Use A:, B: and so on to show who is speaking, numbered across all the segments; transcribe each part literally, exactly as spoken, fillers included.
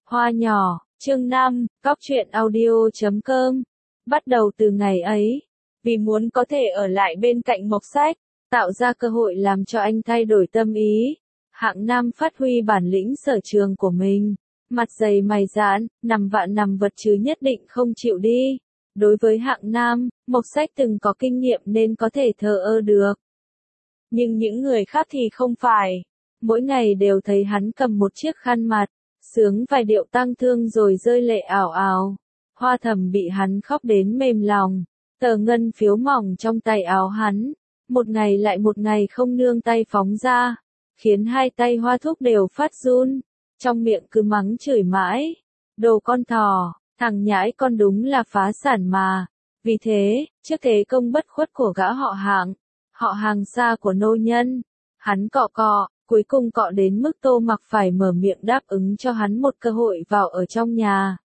A: Hoa nhỏ, chương năm, Cóc truyện audio chấm com. Bắt đầu từ ngày ấy, vì muốn có thể ở lại bên cạnh Mộc Sách, tạo ra cơ hội làm cho anh thay đổi tâm ý, Hạng Nam phát huy bản lĩnh sở trường của mình, mặt dày mày dạn, nằm vạ nằm vật chứ nhất định không chịu đi. Đối với Hạng Nam, Mộc Sách từng có kinh nghiệm nên có thể thờ ơ được. Nhưng những người khác thì không phải. Mỗi ngày đều thấy hắn cầm một chiếc khăn mặt, sướng vài điệu tang thương rồi rơi lệ ảo ảo. Hoa Thầm bị hắn khóc đến mềm lòng, tờ ngân phiếu mỏng trong tay áo hắn, một ngày lại một ngày không nương tay phóng ra, khiến hai tay Hoa Thúc đều phát run, trong miệng cứ mắng chửi mãi. Đồ con thỏ, thằng nhãi con đúng là phá sản mà. Vì thế, trước thế công bất khuất của gã họ Hạng, họ Hàng xa của nô nhân, hắn cọ cọ, cuối cùng cọ đến mức Tô Mặc phải mở miệng đáp ứng cho hắn một cơ hội vào ở trong nhà.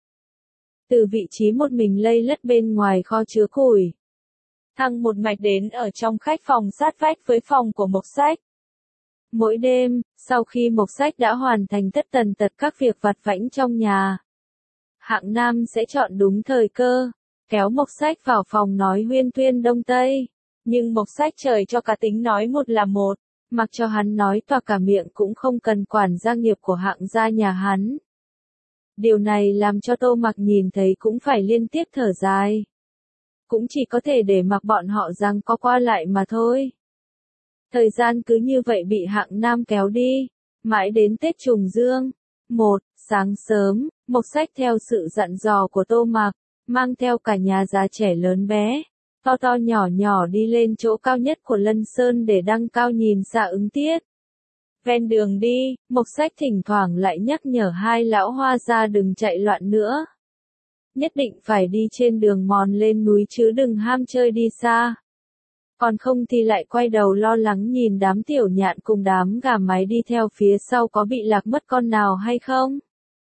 A: Từ vị trí một mình lây lất bên ngoài kho chứa củi, thăng một mạch đến ở trong khách phòng sát vách với phòng của Mộc Sách. Mỗi đêm, sau khi Mộc Sách đã hoàn thành tất tần tật các việc vặt vãnh trong nhà, Hạng Nam sẽ chọn đúng thời cơ, kéo Mộc Sách vào phòng nói huyên thuyên đông tây. Nhưng Mộc Sách trời cho cá tính nói một là một, mặc cho hắn nói toạc cả miệng cũng không cần quản gia nghiệp của Hạng gia nhà hắn. Điều này làm cho Tô Mặc nhìn thấy cũng phải liên tiếp thở dài. Cũng chỉ có thể để mặc bọn họ giằng co qua lại mà thôi. Thời gian cứ như vậy bị Hạng Nam kéo đi, mãi đến Tết Trùng Dương. Một, sáng sớm, Mộc Sách theo sự dặn dò của Tô Mặc, mang theo cả nhà già trẻ lớn bé, to to nhỏ nhỏ đi lên chỗ cao nhất của Lân Sơn để đăng cao nhìn xa ứng tiết. Ven đường đi, Mộc Sách thỉnh thoảng lại nhắc nhở hai lão Hoa gia đừng chạy loạn nữa. Nhất định phải đi trên đường mòn lên núi chứ đừng ham chơi đi xa. Còn không thì lại quay đầu lo lắng nhìn đám tiểu nhạn cùng đám gà mái đi theo phía sau có bị lạc mất con nào hay không.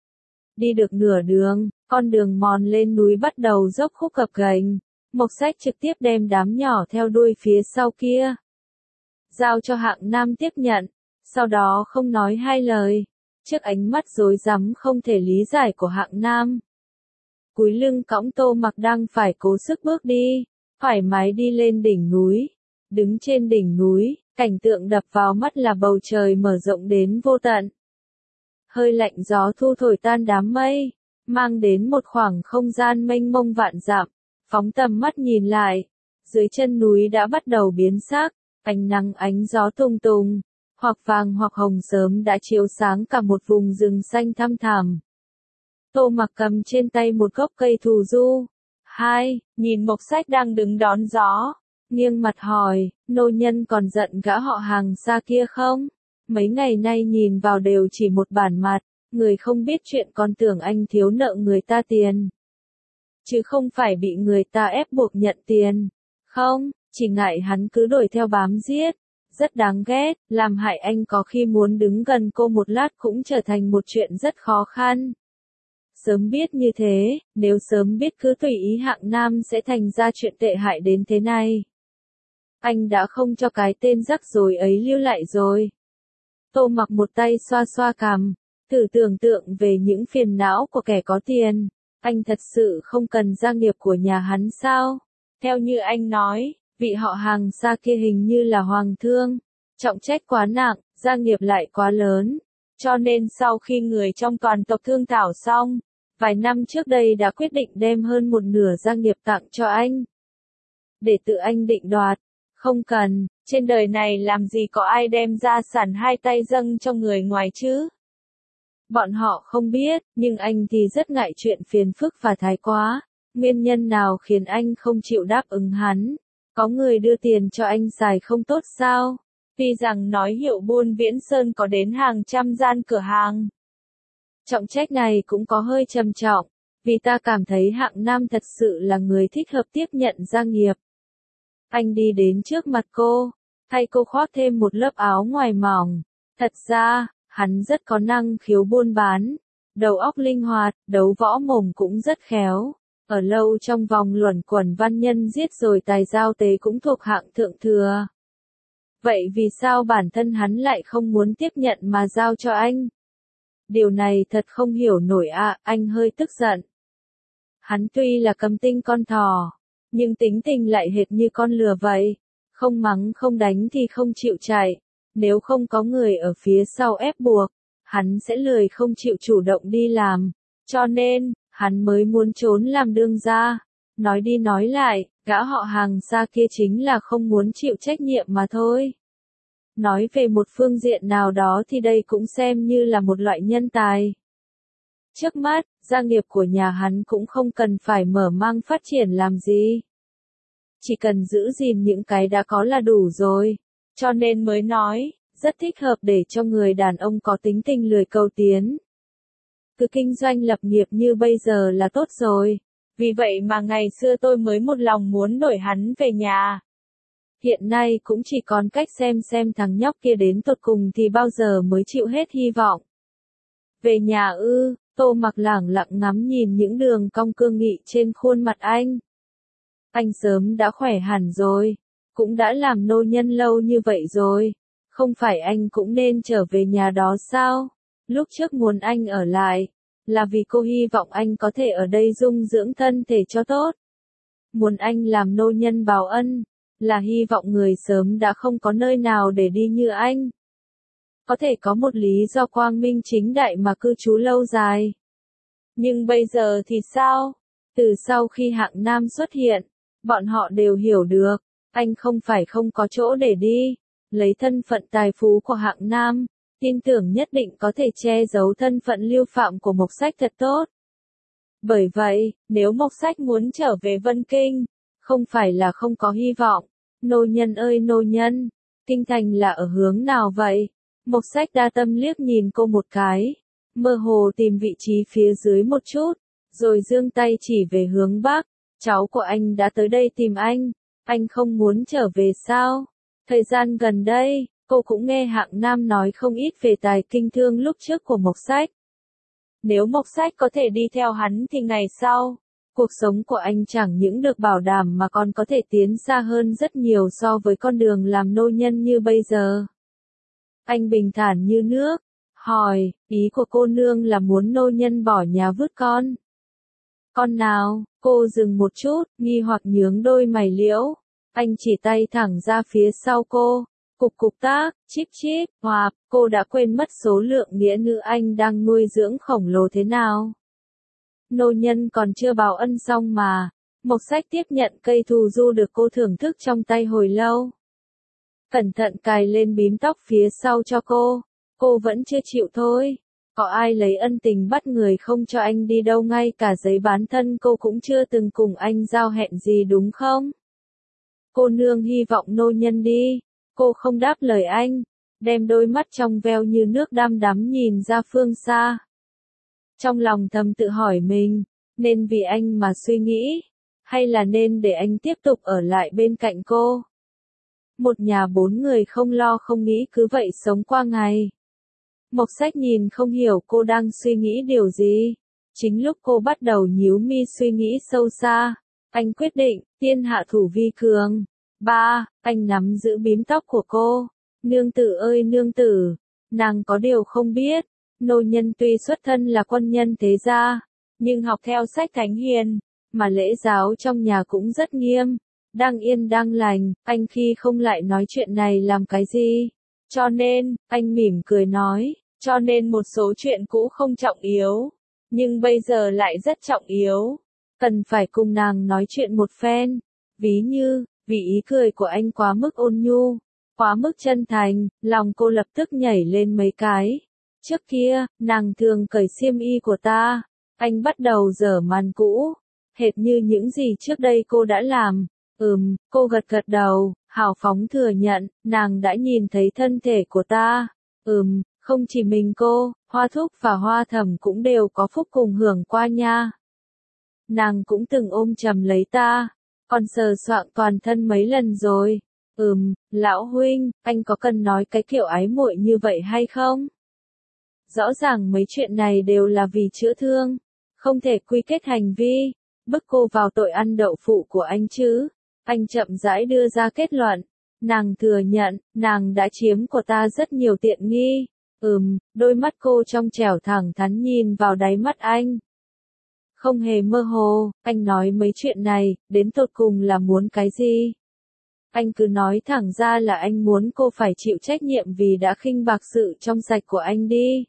A: Đi được nửa đường, con đường mòn lên núi bắt đầu dốc khúc gập ghềnh. Mộc Sách trực tiếp đem đám nhỏ theo đuôi phía sau kia, giao cho Hạng Nam tiếp nhận, sau đó không nói hai lời, trước ánh mắt rối rắm không thể lý giải của Hạng Nam. Cúi lưng cõng Tô Mặc đang phải cố sức bước đi, thoải mái đi lên đỉnh núi. Đứng trên đỉnh núi, cảnh tượng đập vào mắt là bầu trời mở rộng đến vô tận. Hơi lạnh gió thu thổi tan đám mây, mang đến một khoảng không gian mênh mông vạn dặm. Phóng tầm mắt nhìn lại, dưới chân núi đã bắt đầu biến sắc, ánh nắng ánh gió tung tung, hoặc vàng hoặc hồng sớm đã chiếu sáng cả một vùng rừng xanh thăm thẳm. Tô Mặc cầm trên tay một gốc cây thù du. Hai, nhìn Mộc Sách đang đứng đón gió, nghiêng mặt hỏi, nô nhân còn giận gã họ Hàng xa kia không? Mấy ngày nay nhìn vào đều chỉ một bản mặt, người không biết chuyện còn tưởng anh thiếu nợ người ta tiền. Chứ không phải bị người ta ép buộc nhận tiền. Không, chỉ ngại hắn cứ đuổi theo bám giết. Rất đáng ghét, làm hại anh có khi muốn đứng gần cô một lát cũng trở thành một chuyện rất khó khăn. Sớm biết như thế, nếu sớm biết cứ tùy ý Hạng Nam sẽ thành ra chuyện tệ hại đến thế này. Anh đã không cho cái tên rắc rối ấy lưu lại rồi. Tô Mặc một tay xoa xoa cằm, thử tưởng tượng về những phiền não của kẻ có tiền. Anh thật sự không cần gia nghiệp của nhà hắn sao? Theo như anh nói, vị họ Hàng xa kia hình như là hoàng thương, trọng trách quá nặng, gia nghiệp lại quá lớn. Cho nên sau khi người trong toàn tộc thương thảo xong, vài năm trước đây đã quyết định đem hơn một nửa gia nghiệp tặng cho anh. Để tự anh định đoạt, không cần, trên đời này làm gì có ai đem gia sản hai tay dâng cho người ngoài chứ? Bọn họ không biết, nhưng anh thì rất ngại chuyện phiền phức và thái quá. Nguyên nhân nào khiến anh không chịu đáp ứng hắn? Có người đưa tiền cho anh xài không tốt sao? Tuy rằng nói hiệu buôn Viễn Sơn có đến hàng trăm gian cửa hàng. Trọng trách này cũng có hơi trầm trọng, vì ta cảm thấy Hạng Nam thật sự là người thích hợp tiếp nhận gia nghiệp. Anh đi đến trước mặt cô, thay cô khoác thêm một lớp áo ngoài mỏng. Thật ra, hắn rất có năng khiếu buôn bán, đầu óc linh hoạt, đấu võ mồm cũng rất khéo. Ở lâu trong vòng luẩn quẩn văn nhân giết rồi tài giao tế cũng thuộc hạng thượng thừa. Vậy vì sao bản thân hắn lại không muốn tiếp nhận mà giao cho anh? Điều này thật không hiểu nổi à, anh hơi tức giận. Hắn tuy là cầm tinh con thỏ, nhưng tính tình lại hệt như con lừa vậy. Không mắng không đánh thì không chịu chạy. Nếu không có người ở phía sau ép buộc, hắn sẽ lười không chịu chủ động đi làm. Cho nên, hắn mới muốn trốn làm đương gia. Nói đi nói lại, gã họ hàng xa kia chính là không muốn chịu trách nhiệm mà thôi. Nói về một phương diện nào đó thì đây cũng xem như là một loại nhân tài. Trước mắt, gia nghiệp của nhà hắn cũng không cần phải mở mang phát triển làm gì. Chỉ cần giữ gìn những cái đã có là đủ rồi. Cho nên mới nói, rất thích hợp để cho người đàn ông có tính tình lười cầu tiến. Cứ kinh doanh lập nghiệp như bây giờ là tốt rồi. Vì vậy mà ngày xưa tôi mới một lòng muốn đổi hắn về nhà. Hiện nay cũng chỉ còn cách xem xem thằng nhóc kia đến tột cùng thì bao giờ mới chịu hết hy vọng. Về nhà ư, Tô Mặc lẳng lặng ngắm nhìn những đường cong cương nghị trên khuôn mặt anh. Anh sớm đã khỏe hẳn rồi, cũng đã làm nô nhân lâu như vậy rồi, không phải anh cũng nên trở về nhà đó sao? Lúc trước muốn anh ở lại, là vì cô hy vọng anh có thể ở đây dung dưỡng thân thể cho tốt. Muốn anh làm nô nhân báo ân, là hy vọng người sớm đã không có nơi nào để đi như anh. Có thể có một lý do quang minh chính đại mà cư trú lâu dài. Nhưng bây giờ thì sao? Từ sau khi Hạng Nam xuất hiện, bọn họ đều hiểu được, anh không phải không có chỗ để đi. Lấy thân phận tài phú của Hạng Nam, tin tưởng nhất định có thể che giấu thân phận lưu phạm của Mộc Sách thật tốt. Bởi vậy, nếu Mộc Sách muốn trở về Vân Kinh, không phải là không có hy vọng. Nô nhân ơi nô nhân, kinh thành là ở hướng nào vậy? Mộc Sách đa tâm liếc nhìn cô một cái, mơ hồ tìm vị trí phía dưới một chút, rồi giương tay chỉ về hướng bắc. Cháu của anh đã tới đây tìm anh, anh không muốn trở về sao? Thời gian gần đây, cô cũng nghe Hạng Nam nói không ít về tài kinh thương lúc trước của Mộc Sách. Nếu Mộc Sách có thể đi theo hắn thì ngày sau, cuộc sống của anh chẳng những được bảo đảm mà còn có thể tiến xa hơn rất nhiều so với con đường làm nô nhân như bây giờ. Anh bình thản như nước, hỏi, ý của cô nương là muốn nô nhân bỏ nhà vứt con. Con nào? Cô dừng một chút, nghi hoặc nhướng đôi mày liễu. Anh chỉ tay thẳng ra phía sau cô. Cục cục tác, chíp chíp, hòa, cô đã quên mất số lượng nghĩa nữ anh đang nuôi dưỡng khổng lồ thế nào. Nô nhân còn chưa báo ân xong mà. Mộc Sách tiếp nhận cây thù du được cô thưởng thức trong tay hồi lâu. Cẩn thận cài lên bím tóc phía sau cho cô. Cô vẫn chưa chịu thôi. Có ai lấy ân tình bắt người không cho anh đi đâu, ngay cả giấy bán thân cô cũng chưa từng cùng anh giao hẹn gì đúng không? Cô nương hy vọng nô nhân đi. Cô không đáp lời anh, đem đôi mắt trong veo như nước đăm đắm nhìn ra phương xa. Trong lòng thầm tự hỏi mình, nên vì anh mà suy nghĩ, hay là nên để anh tiếp tục ở lại bên cạnh cô? Một nhà bốn người không lo không nghĩ cứ vậy sống qua ngày. Mộc Sách nhìn không hiểu cô đang suy nghĩ điều gì. Chính lúc cô bắt đầu nhíu mi suy nghĩ sâu xa, anh quyết định, tiên hạ thủ vi cường. Ba, anh nắm giữ bím tóc của cô. Nương tử ơi nương tử, nàng có điều không biết, nô nhân tuy xuất thân là quân nhân thế gia, nhưng học theo sách thánh hiền, mà lễ giáo trong nhà cũng rất nghiêm. Đang yên đang lành, anh khi không lại nói chuyện này làm cái gì? Cho nên, anh mỉm cười nói, cho nên một số chuyện cũ không trọng yếu, nhưng bây giờ lại rất trọng yếu. Cần phải cùng nàng nói chuyện một phen. Ví như, vì ý cười của anh quá mức ôn nhu, quá mức chân thành, lòng cô lập tức nhảy lên mấy cái. Trước kia, nàng thường cởi xiêm y của ta, anh bắt đầu dở màn cũ, hệt như những gì trước đây cô đã làm. Ừm, cô gật gật đầu, hào phóng thừa nhận, nàng đã nhìn thấy thân thể của ta. Ừm, không chỉ mình cô, Hoa Thúc và Hoa Thẩm cũng đều có phúc cùng hưởng qua nha. Nàng cũng từng ôm chầm lấy ta, còn sờ soạng toàn thân mấy lần rồi. Ừm, lão huynh, anh có cần nói cái kiểu ái muội như vậy hay không? Rõ ràng mấy chuyện này đều là vì chữa thương, không thể quy kết hành vi, bức cô vào tội ăn đậu phụ của anh chứ. Anh chậm rãi đưa ra kết luận, nàng thừa nhận, nàng đã chiếm của ta rất nhiều tiện nghi, Ừm, đôi mắt cô trong trẻo thẳng thắn nhìn vào đáy mắt anh. Không hề mơ hồ, anh nói mấy chuyện này, đến tột cùng là muốn cái gì? Anh cứ nói thẳng ra là anh muốn cô phải chịu trách nhiệm vì đã khinh bạc sự trong sạch của anh đi.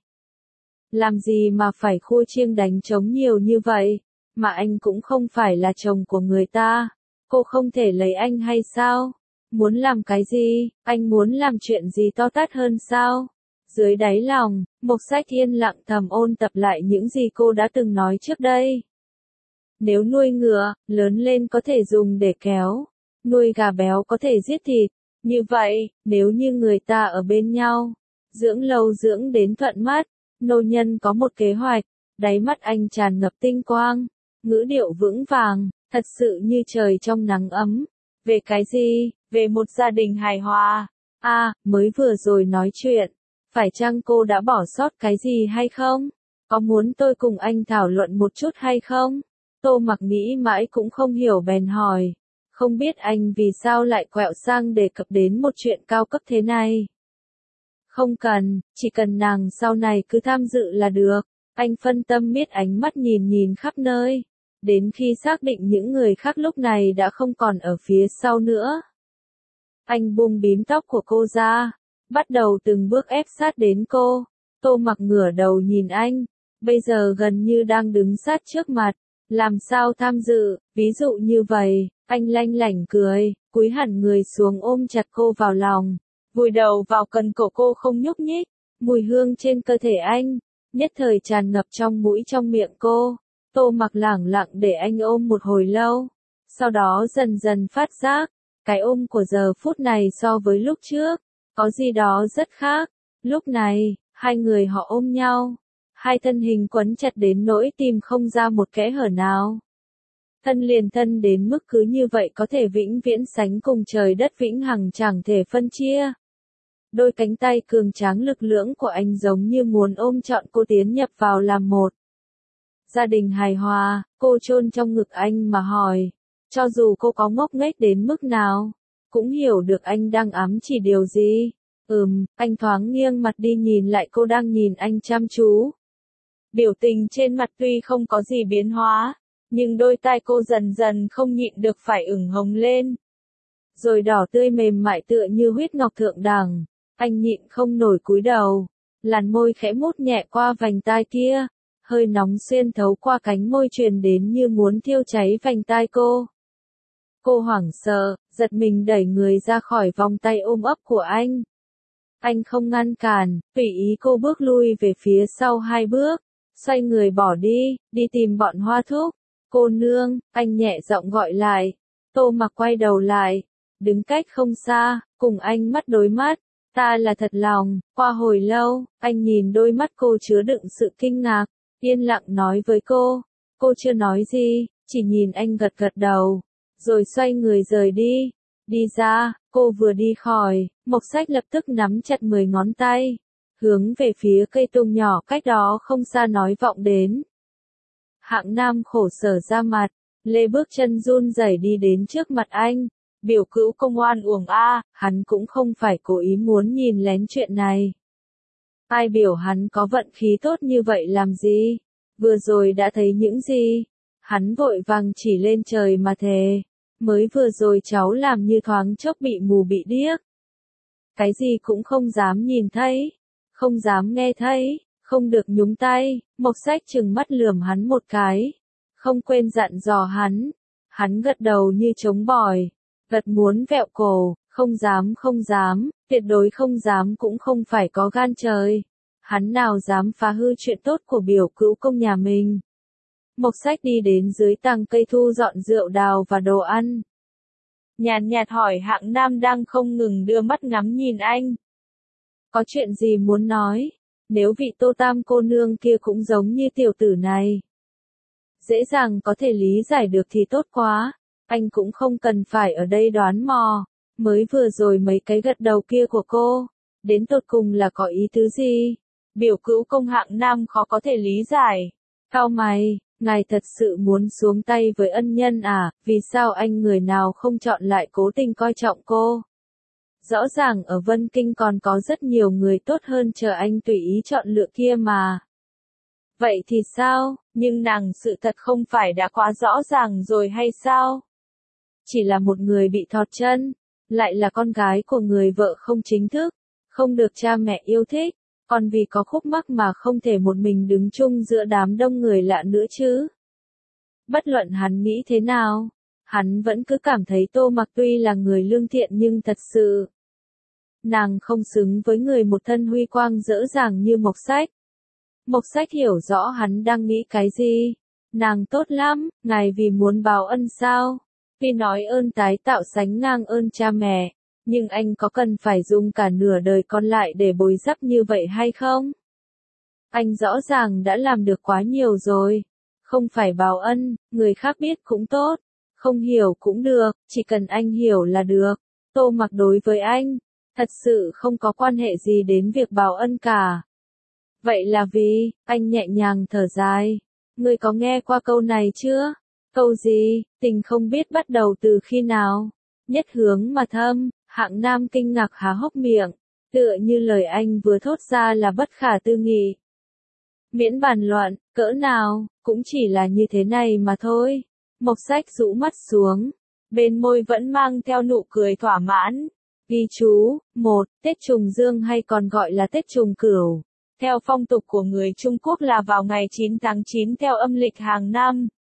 A: Làm gì mà phải khua chiêng đánh trống nhiều như vậy, mà anh cũng không phải là chồng của người ta. Cô không thể lấy anh hay sao? Muốn làm cái gì? Anh muốn làm chuyện gì to tát hơn sao? Dưới đáy lòng, Mộc Sách yên lặng thầm ôn tập lại những gì cô đã từng nói trước đây. Nếu nuôi ngựa, lớn lên có thể dùng để kéo. Nuôi gà béo có thể giết thịt. Như vậy, nếu như người ta ở bên nhau, dưỡng lâu dưỡng đến thuận mắt, nô nhân có một kế hoạch, đáy mắt anh tràn ngập tinh quang, ngữ điệu vững vàng, thật sự như trời trong nắng ấm. Về cái gì? Về một gia đình hài hòa. A, à, mới vừa rồi nói chuyện, phải chăng cô đã bỏ sót cái gì hay không? Có muốn tôi cùng anh thảo luận một chút hay không? Tô Mặc nghĩ mãi cũng không hiểu bèn hỏi. Không biết anh vì sao lại quẹo sang đề cập đến một chuyện cao cấp thế này. Không cần, chỉ cần nàng sau này cứ tham dự là được. Anh phân tâm miết ánh mắt nhìn nhìn khắp nơi. Đến khi xác định những người khác lúc này đã không còn ở phía sau nữa. Anh buông bím tóc của cô ra, bắt đầu từng bước ép sát đến cô. Tô Mặc ngửa đầu nhìn anh, bây giờ gần như đang đứng sát trước mặt. Làm sao tham dự, ví dụ như vậy, anh lanh lảnh cười, cúi hẳn người xuống ôm chặt cô vào lòng, vùi đầu vào cần cổ cô không nhúc nhích, mùi hương trên cơ thể anh, nhất thời tràn ngập trong mũi trong miệng cô. Tô Mặc lẳng lặng để anh ôm một hồi lâu, sau đó dần dần phát giác, cái ôm của giờ phút này so với lúc trước, có gì đó rất khác. Lúc này, hai người họ ôm nhau. Hai thân hình quấn chặt đến nỗi tìm không ra một kẽ hở nào. Thân liền thân đến mức cứ như vậy có thể vĩnh viễn sánh cùng trời đất vĩnh hằng chẳng thể phân chia. Đôi cánh tay cường tráng lực lưỡng của anh giống như muốn ôm trọn cô tiến nhập vào làm một. Gia đình hài hòa, cô chôn trong ngực anh mà hỏi. Cho dù cô có ngốc nghếch đến mức nào, cũng hiểu được anh đang ám chỉ điều gì. Ừm, anh thoáng nghiêng mặt đi nhìn lại cô đang nhìn anh chăm chú. Biểu tình trên mặt tuy không có gì biến hóa, nhưng đôi tai cô dần dần không nhịn được phải ửng hồng lên. Rồi đỏ tươi mềm mại tựa như huyết ngọc thượng đẳng, anh nhịn không nổi cúi đầu, làn môi khẽ mút nhẹ qua vành tai kia, hơi nóng xuyên thấu qua cánh môi truyền đến như muốn thiêu cháy vành tai cô. Cô hoảng sợ, giật mình đẩy người ra khỏi vòng tay ôm ấp của anh. Anh không ngăn cản, tùy ý cô bước lui về phía sau hai bước. Xoay người bỏ đi, đi tìm bọn Hoa Thúc. Cô nương, anh nhẹ giọng gọi lại. Tô Mặc quay đầu lại, đứng cách không xa, cùng anh mắt đối mắt. Ta là thật lòng. Qua hồi lâu, anh nhìn đôi mắt cô chứa đựng sự kinh ngạc, yên lặng nói với cô. Cô chưa nói gì, chỉ nhìn anh gật gật đầu, rồi xoay người rời đi. Đi ra, cô vừa đi khỏi, Mộc Sách lập tức nắm chặt mười ngón tay, hướng về phía cây tùng nhỏ cách đó không xa nói vọng đến. Hạng Nam khổ sở ra mặt, lê bước chân run rẩy đi đến trước mặt anh. Biểu cữu công oan uổng a, hắn cũng không phải cố ý muốn nhìn lén chuyện này. Ai biểu hắn có vận khí tốt như vậy làm gì? Vừa rồi đã thấy những gì? Hắn vội vàng chỉ lên trời mà thề. Mới vừa rồi cháu làm như thoáng chốc bị mù bị điếc. Cái gì cũng không dám nhìn thấy, không dám nghe thấy, không được nhúng tay. Mộc Sách trừng mắt lườm hắn một cái, không quên dặn dò hắn. Hắn gật đầu như trống bỏi, gật muốn vẹo cổ, không dám không dám, tuyệt đối không dám cũng không phải có gan trời. Hắn nào dám phá hư chuyện tốt của biểu cữu công nhà mình. Mộc Sách đi đến dưới tàng cây thu dọn rượu đào và đồ ăn. Nhàn nhạt hỏi Hạng Nam đang không ngừng đưa mắt ngắm nhìn anh. Có chuyện gì muốn nói? Nếu vị Tô Tam cô nương kia cũng giống như tiểu tử này, dễ dàng có thể lý giải được thì tốt quá. Anh cũng không cần phải ở đây đoán mò. Mới vừa rồi mấy cái gật đầu kia của cô, đến tột cùng là có ý tứ gì? Biểu cữu công Hạng Nam khó có thể lý giải. Cau mày, ngài thật sự muốn xuống tay với ân nhân à? Vì sao anh người nào không chọn lại cố tình coi trọng cô? Rõ ràng ở Vân Kinh còn có rất nhiều người tốt hơn chờ anh tùy ý chọn lựa kia mà. Vậy thì sao, nhưng nàng sự thật không phải đã quá rõ ràng rồi hay sao? Chỉ là một người bị thọt chân, lại là con gái của người vợ không chính thức, không được cha mẹ yêu thích, còn vì có khúc mắc mà không thể một mình đứng chung giữa đám đông người lạ nữa chứ. Bất luận hắn nghĩ thế nào, hắn vẫn cứ cảm thấy Tô Mặc tuy là người lương thiện nhưng thật sự, nàng không xứng với người một thân huy quang dễ dàng như Mộc Sách. Mộc Sách hiểu rõ hắn đang nghĩ cái gì. Nàng tốt lắm, ngài vì muốn báo ân sao? Vì nói ơn tái tạo sánh ngang ơn cha mẹ, nhưng anh có cần phải dùng cả nửa đời còn lại để bồi đắp như vậy hay không? Anh rõ ràng đã làm được quá nhiều rồi. Không phải báo ân, người khác biết cũng tốt, không hiểu cũng được, chỉ cần anh hiểu là được. Tô Mặc đối với anh, thật sự không có quan hệ gì đến việc báo ân cả. Vậy là vì, anh nhẹ nhàng thở dài. Ngươi có nghe qua câu này chưa? Câu gì, tình không biết bắt đầu từ khi nào? Nhất hướng mà thâm, Hạng Nam kinh ngạc há hốc miệng, tựa như lời anh vừa thốt ra là bất khả tư nghị. Miễn bàn luận, cỡ nào, cũng chỉ là như thế này mà thôi. Mộc Sách rũ mắt xuống, bên môi vẫn mang theo nụ cười thỏa mãn. Ghi chú, một, Tết Trùng Dương hay còn gọi là Tết Trùng Cửu. Theo phong tục của người Trung Quốc là vào ngày chín tháng chín theo âm lịch hàng năm.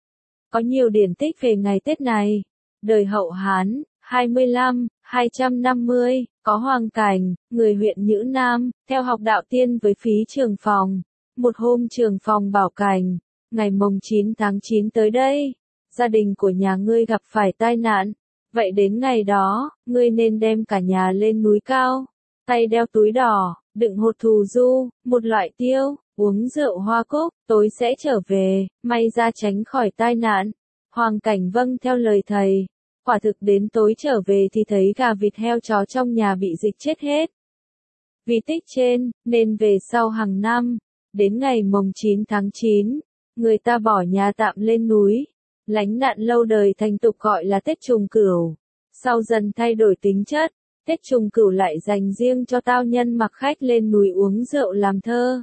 A: Có nhiều điển tích về ngày Tết này. Đời Hậu Hán, hai mươi lăm, hai trăm năm mươi, có Hoàng Cảnh, người huyện Nhữ Nam, theo học đạo tiên với Phí Trường Phòng. Một hôm Trường Phòng bảo Cảnh, ngày mồng chín tháng chín tới đây, gia đình của nhà ngươi gặp phải tai nạn. Vậy đến ngày đó, ngươi nên đem cả nhà lên núi cao, tay đeo túi đỏ, đựng hột thù du, một loại tiêu, uống rượu hoa cúc, tối sẽ trở về, may ra tránh khỏi tai nạn. Hoàng Cảnh vâng theo lời thầy, quả thực đến tối trở về thì thấy gà vịt heo chó trong nhà bị dịch chết hết. Vì tích trên, nên về sau hàng năm, đến ngày mồng chín tháng chín, người ta bỏ nhà tạm lên núi, lánh nạn lâu đời thành tục gọi là Tết Trùng Cửu. Sau dần thay đổi tính chất, Tết Trùng Cửu lại dành riêng cho tao nhân mặc khách lên núi uống rượu làm thơ.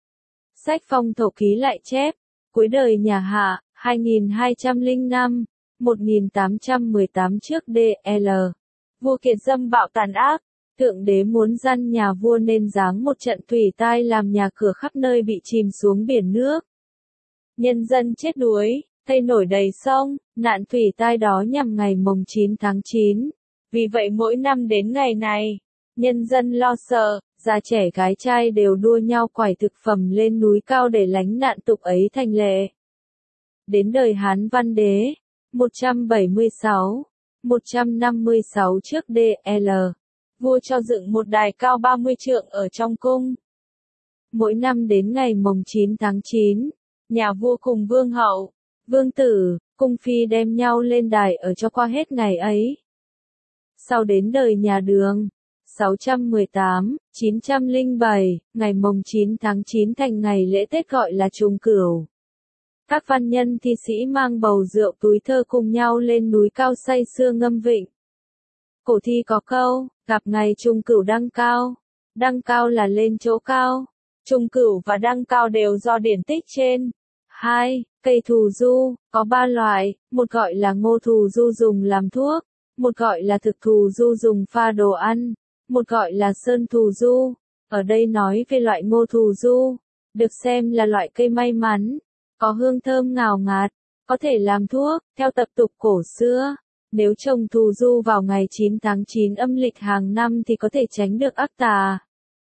A: Sách Phong Thổ Ký lại chép, cuối đời nhà Hạ, hai nghìn hai trăm lẻ năm, một nghìn tám trăm mười tám trước đê lờ. Vua Kiệt dâm bạo tàn ác, thượng đế muốn gian nhà vua nên giáng một trận thủy tai làm nhà cửa khắp nơi bị chìm xuống biển nước. Nhân dân chết đuối, thây nổi đầy sông, nạn thủy tai đó nhằm ngày mồng chín tháng chín. Vì vậy mỗi năm đến ngày này, nhân dân lo sợ, già trẻ gái trai đều đua nhau quải thực phẩm lên núi cao để lánh nạn tục ấy thành lệ. Đến đời Hán Văn Đế, một trăm bảy mươi sáu, một trăm năm mươi sáu trước đê lờ, vua cho dựng một đài cao ba mươi trượng ở trong cung. Mỗi năm đến ngày mồng chín tháng chín, nhà vua cùng vương hậu, vương tử, cung phi đem nhau lên đài ở cho qua hết ngày ấy. Sau đến đời nhà Đường, sáu trăm mười tám, chín trăm lẻ bảy, ngày mồng chín tháng chín thành ngày lễ Tết gọi là Trùng Cửu. Các văn nhân thi sĩ mang bầu rượu túi thơ cùng nhau lên núi cao say sưa ngâm vịnh. Cổ thi có câu, gặp ngày Trùng Cửu đăng cao. Đăng cao là lên chỗ cao. Trùng Cửu và đăng cao đều do điển tích trên. hai. Cây thù du, có ba loại, một gọi là ngô thù du dùng làm thuốc, một gọi là thực thù du dùng pha đồ ăn, một gọi là sơn thù du. Ở đây nói về loại ngô thù du, được xem là loại cây may mắn, có hương thơm ngào ngạt, có thể làm thuốc, theo tập tục cổ xưa. Nếu trồng thù du vào ngày chín tháng chín âm lịch hàng năm thì có thể tránh được ác tà.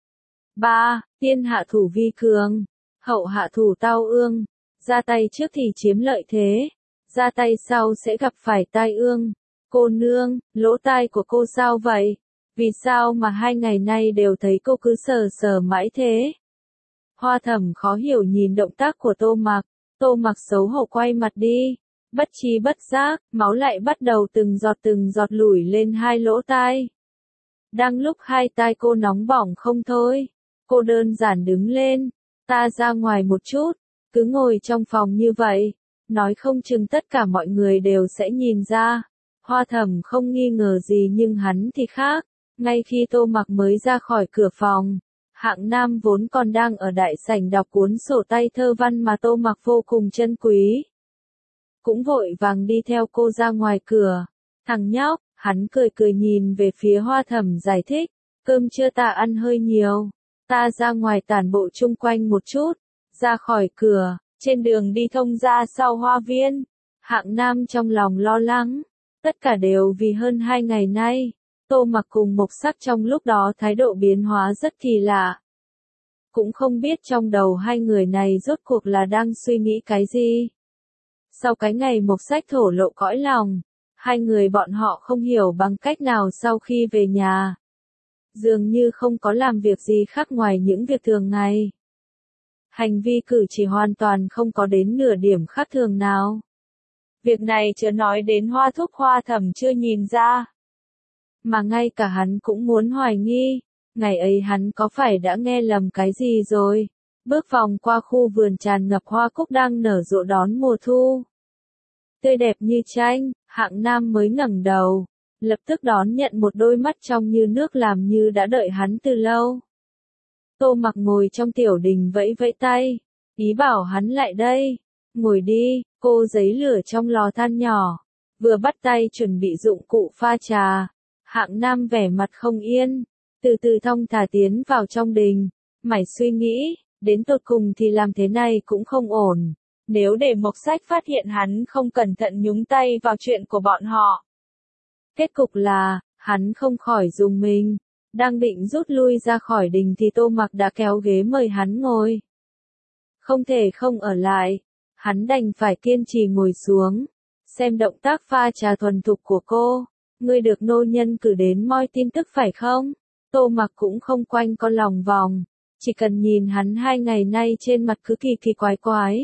A: ba. Tiên hạ thủ vi cường, hậu hạ thủ tao ương. Ra tay trước thì chiếm lợi thế, ra tay sau sẽ gặp phải tai ương. Cô nương, lỗ tai của cô sao vậy? Vì sao mà hai ngày nay đều thấy cô cứ sờ sờ mãi thế? Hoa Thẩm khó hiểu nhìn động tác của Tô Mặc, Tô Mặc xấu hổ quay mặt đi. Bất tri bất giác, máu lại bắt đầu từng giọt từng giọt lủi lên hai lỗ tai. Đang lúc hai tai cô nóng bỏng không thôi, cô đơn giản đứng lên, ta ra ngoài một chút. Cứ ngồi trong phòng như vậy, nói không chừng tất cả mọi người đều sẽ nhìn ra. Hoa Thẩm không nghi ngờ gì nhưng hắn thì khác, Ngay khi Tô Mặc mới ra khỏi cửa phòng, Hạng Nam vốn còn đang ở đại sảnh đọc cuốn sổ tay thơ văn mà Tô Mặc vô cùng trân quý, cũng vội vàng đi theo cô ra ngoài cửa. Thằng nhóc, hắn cười cười nhìn về phía Hoa Thẩm giải thích, cơm trưa ta ăn hơi nhiều, ta ra ngoài tản bộ chung quanh một chút. Ra khỏi cửa, trên đường đi thông ra sau hoa viên, Hạng Nam trong lòng lo lắng, tất cả đều vì hơn hai ngày nay, Tô Mặc cùng Mộc Sắc trong lúc đó thái độ biến hóa rất kỳ lạ. Cũng không biết trong đầu hai người này rốt cuộc là đang suy nghĩ cái gì. Sau cái ngày Mộc Sắc thổ lộ cõi lòng, hai người bọn họ không hiểu bằng cách nào sau khi về nhà. Dường như không có làm việc gì khác ngoài những việc thường ngày. Hành vi cử chỉ hoàn toàn không có đến nửa điểm khác thường nào. Việc này chưa nói đến Hoa Thúc Hoa Thẩm chưa nhìn ra. Mà ngay cả hắn cũng muốn hoài nghi, ngày ấy hắn có phải đã nghe lầm cái gì rồi. Bước vòng qua khu vườn tràn ngập hoa cúc đang nở rộ đón mùa thu. Tươi đẹp như tranh, Hạng Nam mới ngẩng đầu, lập tức đón nhận một đôi mắt trong như nước làm như đã đợi hắn từ lâu. Tô Mặc ngồi trong tiểu đình vẫy vẫy tay, ý bảo hắn lại đây, ngồi đi. Cô giấy lửa trong lò than nhỏ, vừa bắt tay chuẩn bị dụng cụ pha trà. Hạng Nam vẻ mặt không yên, từ từ thong thả tiến vào trong đình, mải suy nghĩ, đến tột cùng thì làm thế này cũng không ổn. Nếu để Mộc Sách phát hiện hắn không cẩn thận nhúng tay vào chuyện của bọn họ. Kết cục là, hắn không khỏi rùng mình, đang định rút lui ra khỏi đình thì Tô Mặc đã kéo ghế mời hắn ngồi. Không thể không ở lại, hắn đành phải kiên trì ngồi xuống, xem động tác pha trà thuần thục của cô. Ngươi được nô nhân cử đến moi tin tức phải không? Tô Mặc cũng không quanh con lòng vòng, chỉ cần nhìn hắn hai ngày nay trên mặt cứ kỳ kỳ quái quái.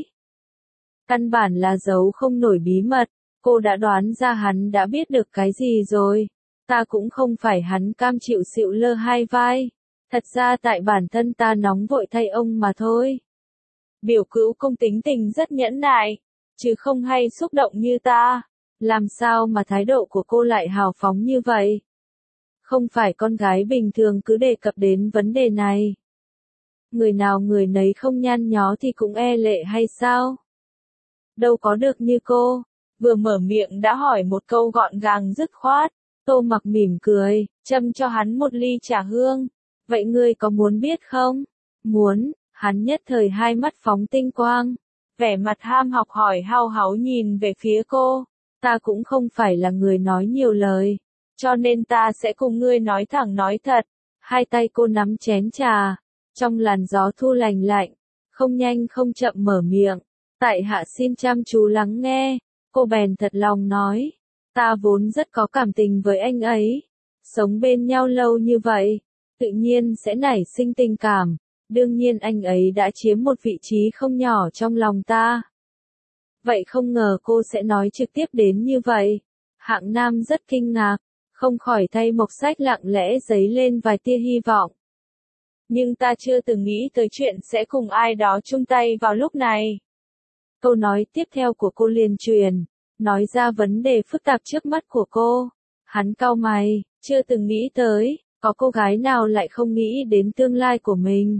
A: Căn bản là giấu không nổi bí mật, cô đã đoán ra hắn đã biết được cái gì rồi. Ta cũng không phải hắn cam chịu xịu lơ hai vai, thật ra tại bản thân ta nóng vội thay ông mà thôi. Biểu cữu công tính tình rất nhẫn nại, chứ không hay xúc động như ta. Làm sao mà thái độ của cô lại hào phóng như vậy? Không phải con gái bình thường cứ đề cập đến vấn đề này. Người nào người nấy không nhăn nhó thì cũng e lệ hay sao? Đâu có được như cô, vừa mở miệng đã hỏi một câu gọn gàng dứt khoát. Tô Mặc mỉm cười, châm cho hắn một ly trà hương. Vậy ngươi có muốn biết không? Muốn. Hắn nhất thời hai mắt phóng tinh quang, vẻ mặt ham học hỏi hao háu nhìn về phía cô. Ta cũng không phải là người nói nhiều lời, cho nên ta sẽ cùng ngươi nói thẳng nói thật. Hai tay cô nắm chén trà, trong làn gió thu lành lạnh, không nhanh không chậm mở miệng. Tại hạ xin chăm chú lắng nghe, cô bèn thật lòng nói. Ta vốn rất có cảm tình với anh ấy, sống bên nhau lâu như vậy, tự nhiên sẽ nảy sinh tình cảm. Đương nhiên anh ấy đã chiếm một vị trí không nhỏ trong lòng ta. Vậy không ngờ cô sẽ nói trực tiếp đến như vậy. Hạng Nam rất kinh ngạc, không khỏi thay Mộc Sách lặng lẽ dấy lên vài tia hy vọng. Nhưng ta chưa từng nghĩ tới chuyện sẽ cùng ai đó chung tay vào lúc này. Câu nói tiếp theo của cô liền truyền, nói ra vấn đề phức tạp trước mắt của cô. Hắn cau mày, chưa từng nghĩ tới, có cô gái nào lại không nghĩ đến tương lai của mình.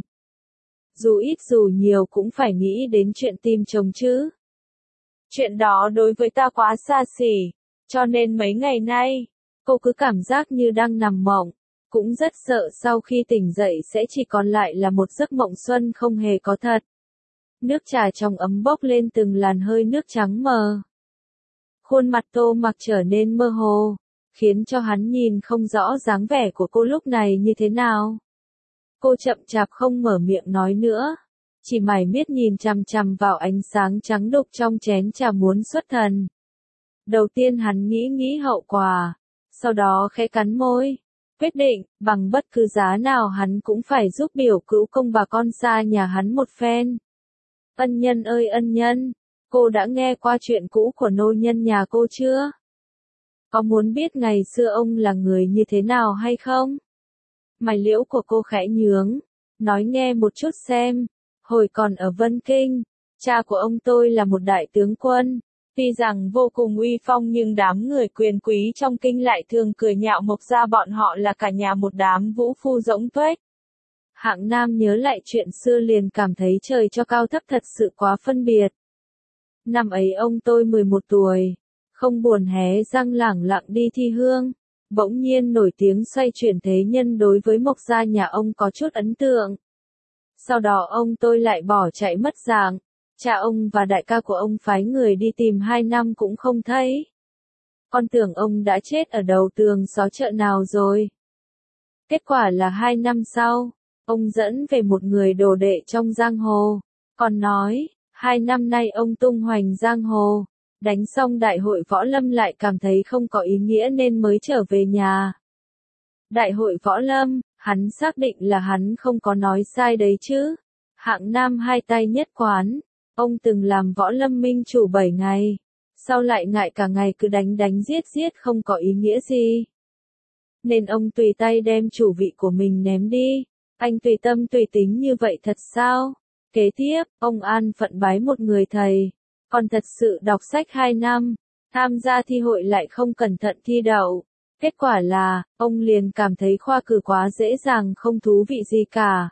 A: Dù ít dù nhiều cũng phải nghĩ đến chuyện tìm chồng chứ. Chuyện đó đối với ta quá xa xỉ, cho nên mấy ngày nay, cô cứ cảm giác như đang nằm mộng, cũng rất sợ sau khi tỉnh dậy sẽ chỉ còn lại là một giấc mộng xuân không hề có thật. Nước trà trong ấm bốc lên từng làn hơi nước trắng mờ. Khuôn mặt Tô Mặc trở nên mơ hồ, khiến cho hắn nhìn không rõ dáng vẻ của cô lúc này như thế nào. Cô chậm chạp không mở miệng nói nữa, chỉ mải miết nhìn chằm chằm vào ánh sáng trắng đục trong chén trà muốn xuất thần. Đầu tiên hắn nghĩ nghĩ hậu quả, sau đó khẽ cắn môi, quyết định, bằng bất cứ giá nào hắn cũng phải giúp biểu cữu công bà con xa nhà hắn một phen. Ân nhân ơi ân nhân, cô đã nghe qua chuyện cũ của nô nhân nhà cô chưa? Có muốn biết ngày xưa ông là người như thế nào hay không? Mày liễu của cô khẽ nhướng, nói nghe một chút xem. Hồi còn ở Vân Kinh, cha của ông tôi là một đại tướng quân, Tuy rằng vô cùng uy phong nhưng đám người quyền quý trong kinh lại thường cười nhạo Mộc gia bọn họ là cả nhà một đám vũ phu rỗng tuếch. Hạng Nam nhớ lại chuyện xưa liền cảm thấy trời cho cao thấp thật sự quá phân biệt. Năm ấy ông tôi mười một tuổi, không buồn hé răng lẳng lặng đi thi hương, bỗng nhiên nổi tiếng xoay chuyển thế nhân đối với Mộc gia nhà ông có chút ấn tượng. Sau đó ông tôi lại bỏ chạy mất dạng, cha ông và đại ca của ông phái người đi tìm hai năm cũng không thấy. Con tưởng ông đã chết ở đầu tường xó chợ nào rồi. Kết quả là hai năm sau, ông dẫn về một người đồ đệ trong giang hồ, còn nói, hai năm nay ông tung hoành giang hồ, đánh xong đại hội võ lâm lại cảm thấy không có ý nghĩa nên mới trở về nhà. Đại hội võ lâm, hắn xác định là hắn không có nói sai đấy chứ. Hạng Nam hai tay nhất quán, ông từng làm võ lâm minh chủ bảy ngày, sau lại ngại cả ngày cứ đánh đánh giết giết không có ý nghĩa gì. Nên ông tùy tay đem chủ vị của mình ném đi. Anh tùy tâm tùy tính như vậy thật sao? Kế tiếp, ông an phận bái một người thầy, còn thật sự đọc sách hai năm, tham gia thi hội lại không cẩn thận thi đậu. Kết quả là, ông liền cảm thấy khoa cử quá dễ dàng không thú vị gì cả.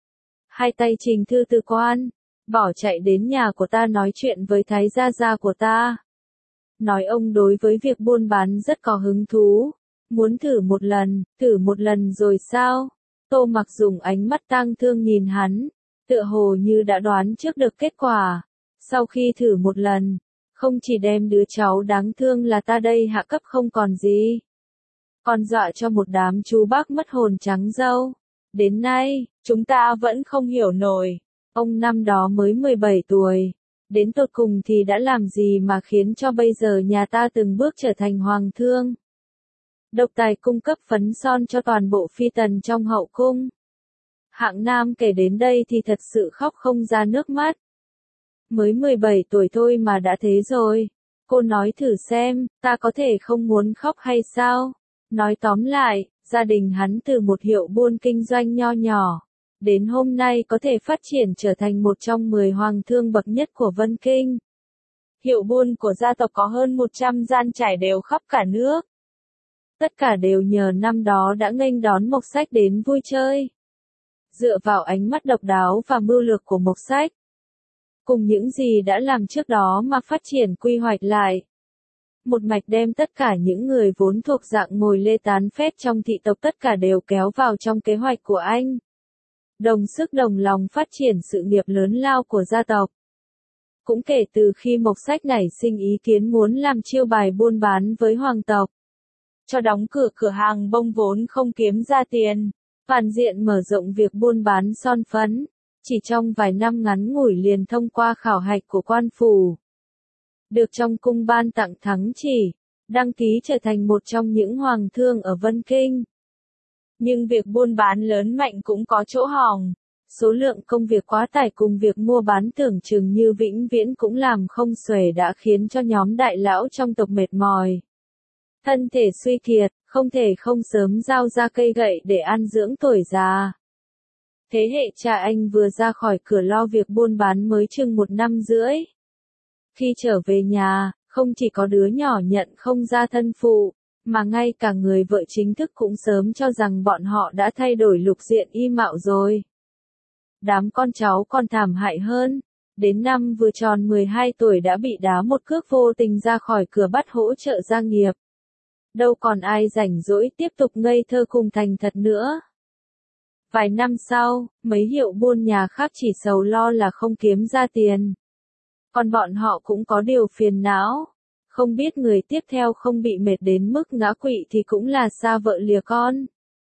A: Hai tay trình thư từ quan, bỏ chạy đến nhà của ta nói chuyện với thái gia gia của ta. Nói ông đối với việc buôn bán rất có hứng thú, muốn thử một lần, thử một lần rồi sao? Tô Mặc dùng ánh mắt tang thương nhìn hắn, tựa hồ như đã đoán trước được kết quả. Sau khi thử một lần, không chỉ đem đứa cháu đáng thương là ta đây hạ cấp không còn gì, còn dọa cho một đám chú bác mất hồn trắng râu. Đến nay, chúng ta vẫn không hiểu nổi, ông năm đó mới mười bảy tuổi, đến tột cùng thì đã làm gì mà khiến cho bây giờ nhà ta từng bước trở thành hoàng thương. Độc tài cung cấp phấn son cho toàn bộ phi tần trong hậu cung. Hạng Nam kể đến đây thì thật sự khóc không ra nước mắt. Mới mười bảy tuổi thôi mà đã thế rồi. Cô nói thử xem, ta có thể không muốn khóc hay sao? Nói tóm lại, gia đình hắn từ một hiệu buôn kinh doanh nho nhỏ, đến hôm nay có thể phát triển trở thành một trong mười hoàng thương bậc nhất của Vân Kinh. Hiệu buôn của gia tộc có hơn một trăm gian trải đều khắp cả nước. Tất cả đều nhờ năm đó đã nghênh đón Mộc Sách đến vui chơi. Dựa vào ánh mắt độc đáo và mưu lược của Mộc Sách, cùng những gì đã làm trước đó mà phát triển quy hoạch lại. Một mạch đem tất cả những người vốn thuộc dạng ngồi lê tán phét trong thị tộc tất cả đều kéo vào trong kế hoạch của anh. Đồng sức đồng lòng phát triển sự nghiệp lớn lao của gia tộc. Cũng kể từ khi Mộc Sách nảy sinh ý kiến muốn làm chiêu bài buôn bán với hoàng tộc, cho đóng cửa cửa hàng bông vốn không kiếm ra tiền, phản diện mở rộng việc buôn bán son phấn, chỉ trong vài năm ngắn ngủi liền thông qua khảo hạch của quan phủ, được trong cung ban tặng thắng chỉ, đăng ký trở thành một trong những hoàng thương ở Vân Kinh. Nhưng việc buôn bán lớn mạnh cũng có chỗ hỏng, số lượng công việc quá tải cùng việc mua bán tưởng chừng như vĩnh viễn cũng làm không xuể đã khiến cho nhóm đại lão trong tộc mệt mỏi. Thân thể suy kiệt, không thể không sớm giao ra cây gậy để an dưỡng tuổi già. Thế hệ cha anh vừa ra khỏi cửa lo việc buôn bán mới chừng một năm rưỡi. Khi trở về nhà, không chỉ có đứa nhỏ nhận không ra thân phụ, mà ngay cả người vợ chính thức cũng sớm cho rằng bọn họ đã thay đổi lục diện y mạo rồi. Đám con cháu còn thảm hại hơn, đến năm vừa tròn mười hai tuổi đã bị đá một cước vô tình ra khỏi cửa bắt hỗ trợ gia nghiệp. Đâu còn ai rảnh rỗi tiếp tục ngây thơ cùng thành thật nữa. Vài năm sau, mấy hiệu buôn nhà khác chỉ sầu lo là không kiếm ra tiền. Còn bọn họ cũng có điều phiền não. Không biết người tiếp theo không bị mệt đến mức ngã quỵ thì cũng là xa vợ lìa con.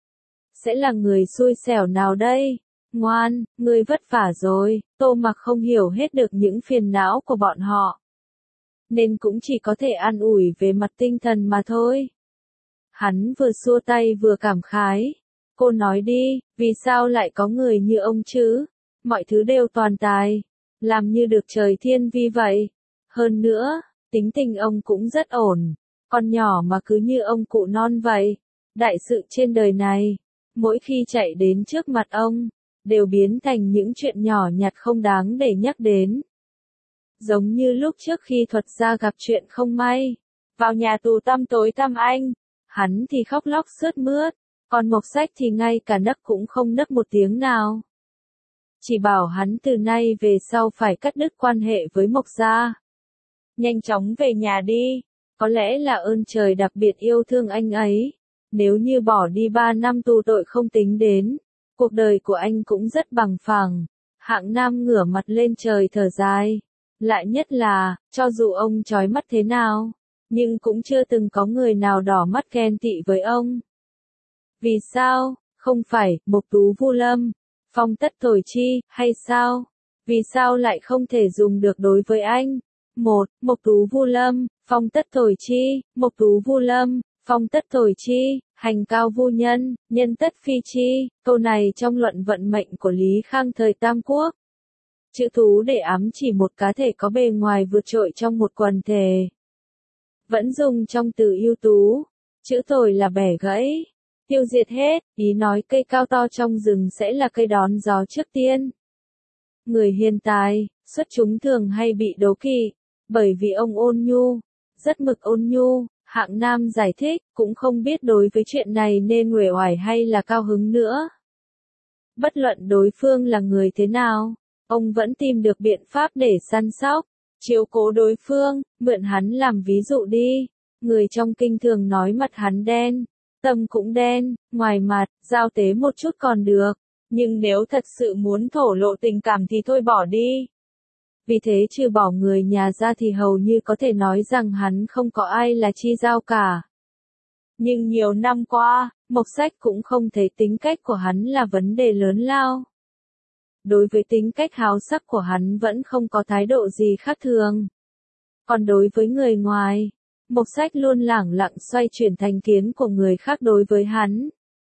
A: Sẽ là người xui xẻo nào đây? Ngoan, ngươi vất vả rồi. Tô Mặc không hiểu hết được những phiền não của bọn họ, nên cũng chỉ có thể an ủi về mặt tinh thần mà thôi. Hắn vừa xua tay vừa cảm khái. Cô nói đi, vì sao lại có người như ông chứ? Mọi thứ đều toàn tài, làm như được trời thiên vi vậy. Hơn nữa, tính tình ông cũng rất ổn, con nhỏ mà cứ như ông cụ non vậy. Đại sự trên đời này, mỗi khi chạy đến trước mặt ông, đều biến thành những chuyện nhỏ nhặt không đáng để nhắc đến. giống như lúc trước khi thuật gia gặp chuyện không may. Vào nhà tù tăm tối tăm anh, hắn thì khóc lóc sướt mướt, còn Mộc Sách thì ngay cả nấc cũng không nấc một tiếng nào. Chỉ bảo hắn từ nay về sau phải cắt đứt quan hệ với Mộc gia. Nhanh chóng về nhà đi, có lẽ là ơn trời đặc biệt yêu thương anh ấy. Nếu như bỏ đi ba năm tù tội không tính đến, cuộc đời của anh cũng rất bằng phẳng. Hạng Nam ngửa mặt lên trời thở dài. Lại nhất là, cho dù ông chói mắt thế nào, nhưng cũng chưa từng có người nào đỏ mắt ghen tị với ông. Vì sao? Không phải, Mộc Tú Vu Lâm, Phong Tất Thổi Chi, hay sao? Vì sao lại không thể dùng được đối với anh? Một, Mộc Tú Vu Lâm, Phong Tất Thổi Chi, Mộc Tú Vu Lâm, Phong Tất Thổi Chi, hành cao vu nhân, nhân tất phi chi, câu này trong luận vận mệnh của Lý Khang thời Tam Quốc. Chữ Tú để ám chỉ một cá thể có bề ngoài vượt trội trong một quần thể. Vẫn dùng trong từ ưu tú, chữ Thổi là bẻ gãy, tiêu diệt hết, ý nói cây cao to trong rừng sẽ là cây đón gió trước tiên. Người hiền tài, xuất chúng thường hay bị đố kỵ, bởi vì ông ôn nhu, rất mực ôn nhu. Hạng Nam giải thích, cũng không biết đối với chuyện này nên uể oải hay là cao hứng nữa. Bất luận đối phương là người thế nào, ông vẫn tìm được biện pháp để săn sóc, chiếu cố đối phương, mượn hắn làm ví dụ đi. Người trong kinh thường nói mặt hắn đen, tâm cũng đen, ngoài mặt, giao tế một chút còn được, nhưng nếu thật sự muốn thổ lộ tình cảm thì thôi bỏ đi. Vì thế trừ bỏ người nhà ra thì hầu như có thể nói rằng hắn không có ai là chi giao cả. Nhưng nhiều năm qua, Mộc Sách cũng không thấy tính cách của hắn là vấn đề lớn lao. Đối với tính cách háo sắc của hắn vẫn không có thái độ gì khác thường. Còn đối với người ngoài, Mộc Sách luôn lẳng lặng xoay chuyển thành kiến của người khác đối với hắn.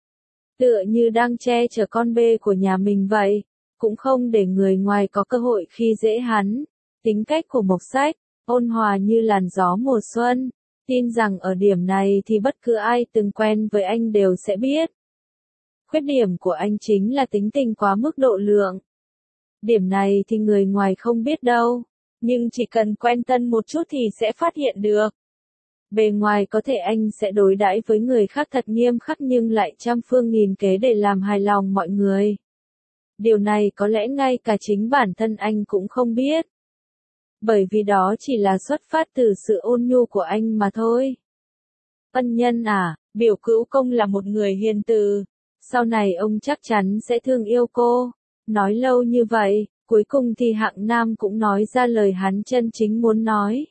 A: Tựa như đang che chở con bê của nhà mình vậy. Cũng không để người ngoài có cơ hội khi dễ hắn. Tính cách của Mộc Sách, ôn hòa như làn gió mùa xuân, tin rằng ở điểm này thì bất cứ ai từng quen với anh đều sẽ biết. Khuyết điểm của anh chính là tính tình quá mức độ lượng. Điểm này thì người ngoài không biết đâu, nhưng chỉ cần quen thân một chút thì sẽ phát hiện được. Bề ngoài có thể anh sẽ đối đãi với người khác thật nghiêm khắc nhưng lại trăm phương nghìn kế để làm hài lòng mọi người. Điều này có lẽ ngay cả chính bản thân anh cũng không biết. Bởi vì đó chỉ là xuất phát từ sự ôn nhu của anh mà thôi. Ân Nhân à, biểu cữu công là một người hiền từ. Sau này ông chắc chắn sẽ thương yêu cô. Nói lâu như vậy, cuối cùng thì Hạng Nam cũng nói ra lời hắn chân chính muốn nói.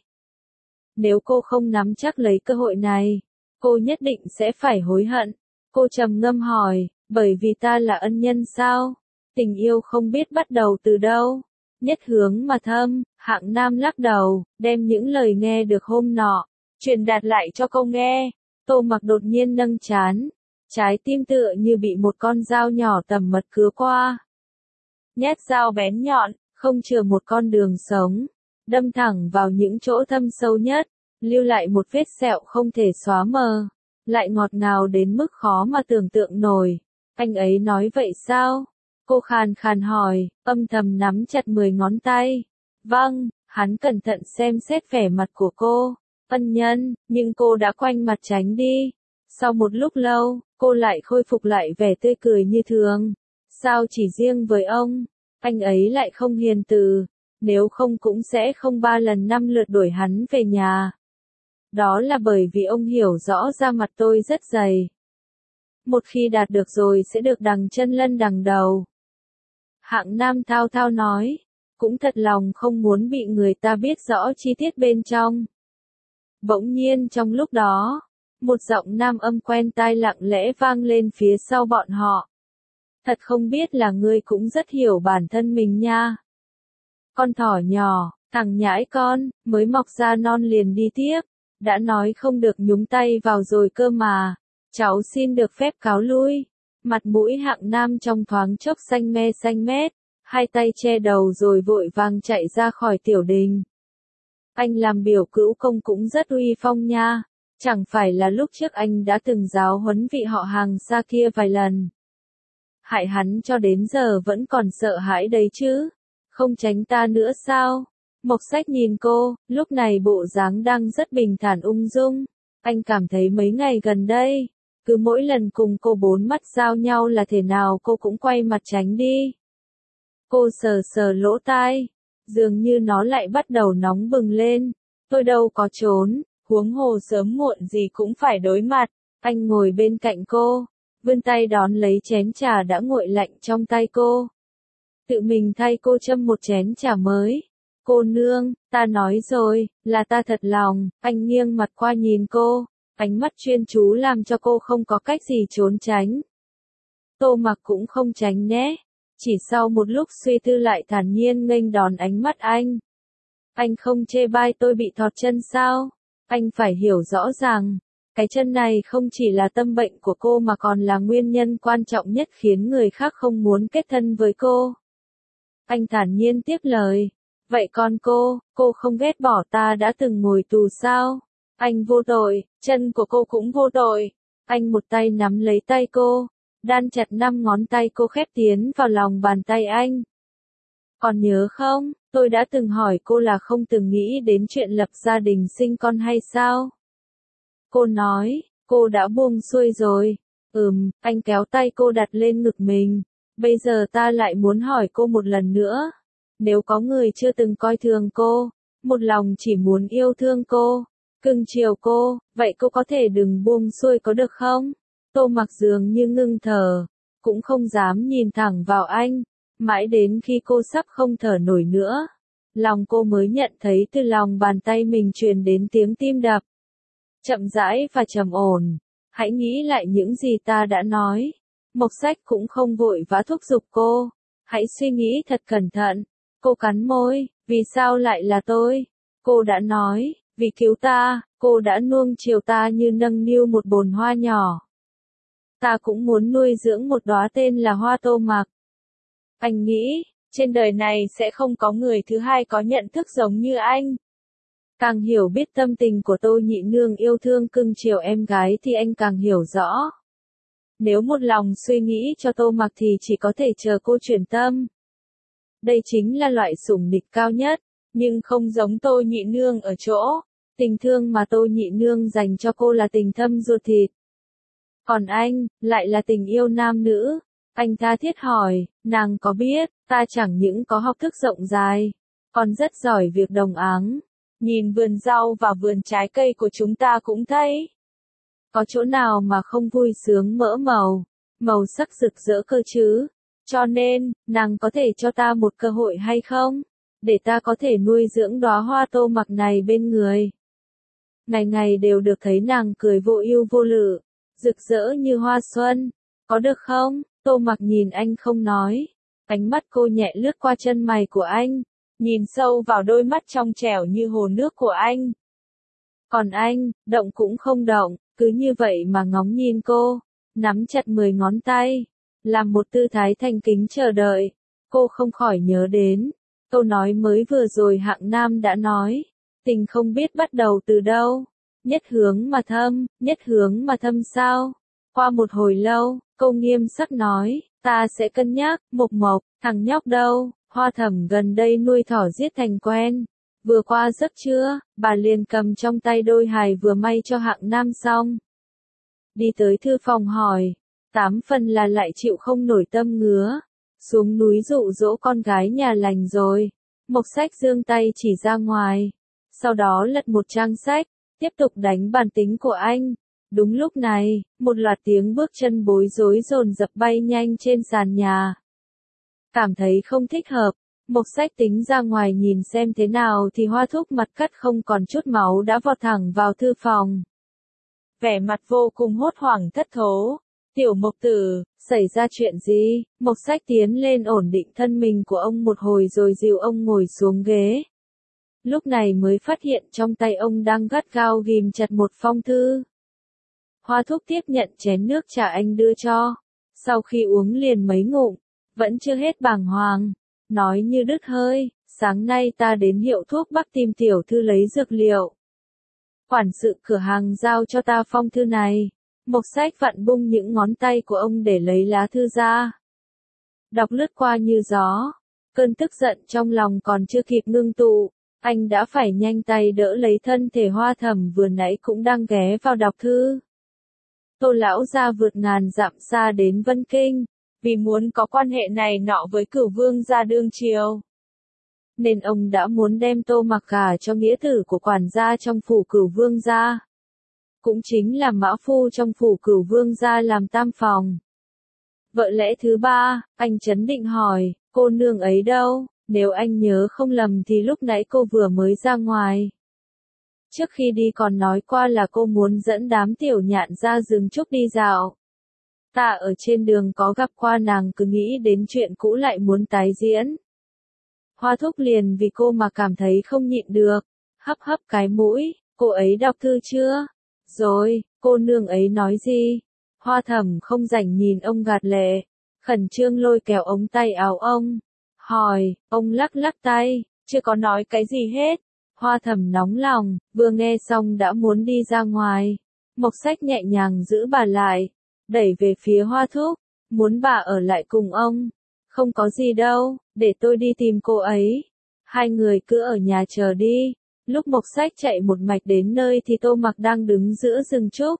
A: Nếu cô không nắm chắc lấy cơ hội này, cô nhất định sẽ phải hối hận. Cô trầm ngâm hỏi, bởi vì ta là ân nhân sao? Tình yêu không biết bắt đầu từ đâu, nhất hướng mà thâm. Hạng Nam lắc đầu, đem những lời nghe được hôm nọ, truyền đạt lại cho cô nghe. Tô Mặc đột nhiên nâng trán, trái tim tựa như bị một con dao nhỏ tầm mật cứa qua. Nhát dao bén nhọn, không chừa một con đường sống, đâm thẳng vào những chỗ thâm sâu nhất, lưu lại một vết sẹo không thể xóa mờ, lại ngọt ngào đến mức khó mà tưởng tượng nổi. Anh ấy nói vậy sao? Cô khàn khàn hỏi, âm thầm nắm chặt mười ngón tay. Vâng, hắn cẩn thận xem xét vẻ mặt của cô. Ân Nhân, nhưng cô đã quanh mặt tránh đi. Sau một lúc lâu, cô lại khôi phục lại vẻ tươi cười như thường. Sao chỉ riêng với ông, anh ấy lại không hiền từ, nếu không cũng sẽ không ba lần năm lượt đuổi hắn về nhà. Đó là bởi vì ông hiểu rõ da mặt tôi rất dày. Một khi đạt được rồi sẽ được đằng chân lân đằng đầu. Hạng Nam thao thao nói, cũng thật lòng không muốn bị người ta biết rõ chi tiết bên trong. Bỗng nhiên trong lúc đó, một giọng nam âm quen tai lặng lẽ vang lên phía sau bọn họ. Thật không biết là ngươi cũng rất hiểu bản thân mình nha. Con thỏ nhỏ, thằng nhãi con, mới mọc ra non liền đi tiếp, đã nói không được nhúng tay vào rồi cơ mà. Cháu xin được phép cáo lui. Mặt mũi Hạng Nam trong thoáng chốc xanh me xanh mét, hai tay che đầu rồi vội vàng chạy ra khỏi tiểu đình. Anh làm biểu cữu công cũng rất uy phong nha, chẳng phải là lúc trước anh đã từng giáo huấn vị họ hàng xa kia vài lần. Hại hắn cho đến giờ vẫn còn sợ hãi đấy chứ, không tránh ta nữa sao? Mộc Sách nhìn cô, lúc này bộ dáng đang rất bình thản ung dung. Anh cảm thấy mấy ngày gần đây, cứ mỗi lần cùng cô bốn mắt giao nhau là thể nào cô cũng quay mặt tránh đi. Cô sờ sờ lỗ tai, dường như nó lại bắt đầu nóng bừng lên. Tôi đâu có trốn, huống hồ sớm muộn gì cũng phải đối mặt. Anh ngồi bên cạnh cô, vươn tay đón lấy chén trà đã nguội lạnh trong tay cô. Tự mình thay cô châm một chén trà mới. Cô nương, ta nói rồi, là ta thật lòng. Anh nghiêng mặt qua nhìn cô, ánh mắt chuyên chú làm cho cô không có cách gì trốn tránh. Tô Mặc cũng không tránh né, chỉ sau một lúc suy tư lại thản nhiên nghênh đón ánh mắt anh. Anh không chê bai tôi bị thọt chân sao? Anh phải hiểu rõ ràng, cái chân này không chỉ là tâm bệnh của cô mà còn là nguyên nhân quan trọng nhất khiến người khác không muốn kết thân với cô. Anh thản nhiên tiếp lời. Vậy còn cô, cô không ghét bỏ ta đã từng ngồi tù sao? Anh vô tội, chân của cô cũng vô tội. Anh một tay nắm lấy tay cô, đan chặt năm ngón tay cô khép tiến vào lòng bàn tay anh. Còn nhớ không, tôi đã từng hỏi cô là không từng nghĩ đến chuyện lập gia đình sinh con hay sao? Cô nói, cô đã buông xuôi rồi. Ừm, anh kéo tay cô đặt lên ngực mình. Bây giờ ta lại muốn hỏi cô một lần nữa. Nếu có người chưa từng coi thường cô, một lòng chỉ muốn yêu thương cô, cưng chiều cô, vậy cô có thể đừng buông xuôi có được không? Tô Mặc dường như ngưng thở, cũng không dám nhìn thẳng vào anh, mãi đến khi cô sắp không thở nổi nữa. Lòng cô mới nhận thấy từ lòng bàn tay mình truyền đến tiếng tim đập. Chậm rãi và trầm ổn, hãy nghĩ lại những gì ta đã nói. Mộc Sách cũng không vội vã thúc giục cô, hãy suy nghĩ thật cẩn thận. Cô cắn môi, vì sao lại là tôi? Cô đã nói, vì cứu ta, cô đã nuông chiều ta như nâng niu một bồn hoa nhỏ. Ta cũng muốn nuôi dưỡng một đóa tên là Hoa Tô Mặc. Anh nghĩ, trên đời này sẽ không có người thứ hai có nhận thức giống như anh. Càng hiểu biết tâm tình của Tô nhị nương yêu thương cưng chiều em gái thì anh càng hiểu rõ. Nếu một lòng suy nghĩ cho Tô Mặc thì chỉ có thể chờ cô chuyển tâm. Đây chính là loại sủng địch cao nhất, nhưng không giống Tô nhị nương ở chỗ, tình thương mà Tô nhị nương dành cho cô là tình thâm ruột thịt. Còn anh, lại là tình yêu nam nữ. Anh tha thiết hỏi, nàng có biết, ta chẳng những có học thức rộng dài, còn rất giỏi việc đồng áng. Nhìn vườn rau và vườn trái cây của chúng ta cũng thấy. Có chỗ nào mà không vui sướng mỡ màu, màu sắc rực rỡ cơ chứ? Cho nên, nàng có thể cho ta một cơ hội hay không? Để ta có thể nuôi dưỡng đóa Hoa Tô Mặc này bên người. Ngày ngày đều được thấy nàng cười vô ưu vô lự, rực rỡ như hoa xuân. Có được không? Tô Mặc nhìn anh không nói. Ánh mắt cô nhẹ lướt qua chân mày của anh, nhìn sâu vào đôi mắt trong trẻo như hồ nước của anh. Còn anh, động cũng không động, cứ như vậy mà ngóng nhìn cô, nắm chặt mười ngón tay, làm một tư thái thành kính chờ đợi. Cô không khỏi nhớ đến câu nói mới vừa rồi Hạng Nam đã nói, tình không biết bắt đầu từ đâu, nhất hướng mà thâm, nhất hướng mà thâm sao? Qua một hồi lâu, cô nghiêm sắc nói, ta sẽ cân nhắc. Mộc Mộc, thằng nhóc đâu? Hoa Thẩm gần đây nuôi thỏ giết thành quen. Vừa qua giấc trưa, bà liền cầm trong tay đôi hài vừa may cho Hạng Nam xong. Đi tới thư phòng hỏi, tám phần là lại chịu không nổi tâm ngứa. Xuống núi dụ dỗ con gái nhà lành rồi. Mộc Sách giương tay chỉ ra ngoài. Sau đó lật một trang sách, tiếp tục đánh bản tính của anh. Đúng lúc này, một loạt tiếng bước chân bối rối dồn dập bay nhanh trên sàn nhà. Cảm thấy không thích hợp, Mộc Sách tính ra ngoài nhìn xem thế nào thì Hoa Thúc mặt cắt không còn chút máu đã vọt thẳng vào thư phòng. Vẻ mặt vô cùng hốt hoảng thất thố. Tiểu Mộc tử, xảy ra chuyện gì? Mộc Sách tiến lên ổn định thân mình của ông một hồi rồi dìu ông ngồi xuống ghế. Lúc này mới phát hiện trong tay ông đang gắt gao ghìm chặt một phong thư. Hoa Thúc tiếp nhận chén nước trà anh đưa cho. Sau khi uống liền mấy ngụm, vẫn chưa hết bàng hoàng. Nói như đứt hơi, sáng nay ta đến hiệu thuốc Bắc tìm tiểu thư lấy dược liệu. Quản sự cửa hàng giao cho ta phong thư này. Mộc Sách vặn bung những ngón tay của ông để lấy lá thư ra. Đọc lướt qua như gió. Cơn tức giận trong lòng còn chưa kịp ngưng tụ. Anh đã phải nhanh tay đỡ lấy thân thể Hoa Thẩm vừa nãy cũng đang ghé vào đọc thư. Tô lão gia vượt ngàn dặm xa đến Vân Kinh, vì muốn có quan hệ này nọ với Cửu Vương gia đương triều. Nên ông đã muốn đem Tô Mặc gả cho nghĩa tử của quản gia trong phủ Cửu Vương gia. Cũng chính là mã phu trong phủ Cửu Vương gia làm tam phòng. Vợ lẽ thứ ba, anh chấn định hỏi, cô nương ấy đâu? Nếu anh nhớ không lầm thì lúc nãy cô vừa mới ra ngoài. Trước khi đi còn nói qua là cô muốn dẫn đám tiểu nhạn ra rừng trúc đi dạo. Ta ở trên đường có gặp qua nàng, cứ nghĩ đến chuyện cũ lại muốn tái diễn. Hoa Thúc liền vì cô mà cảm thấy không nhịn được, hấp hấp cái mũi, cô ấy đọc thư chưa? Rồi, cô nương ấy nói gì? Hoa Thẩm không rảnh nhìn ông gạt lệ, khẩn trương lôi kéo ống tay áo ông. Hỏi, ông lắc lắc tay, chưa có nói cái gì hết. Hoa Thẩm nóng lòng, vừa nghe xong đã muốn đi ra ngoài. Mộc Sách nhẹ nhàng giữ bà lại, đẩy về phía Hoa Thúc, muốn bà ở lại cùng ông. Không có gì đâu, để tôi đi tìm cô ấy. Hai người cứ ở nhà chờ đi. Lúc Mộc Sách chạy một mạch đến nơi thì Tô Mặc đang đứng giữa rừng trúc.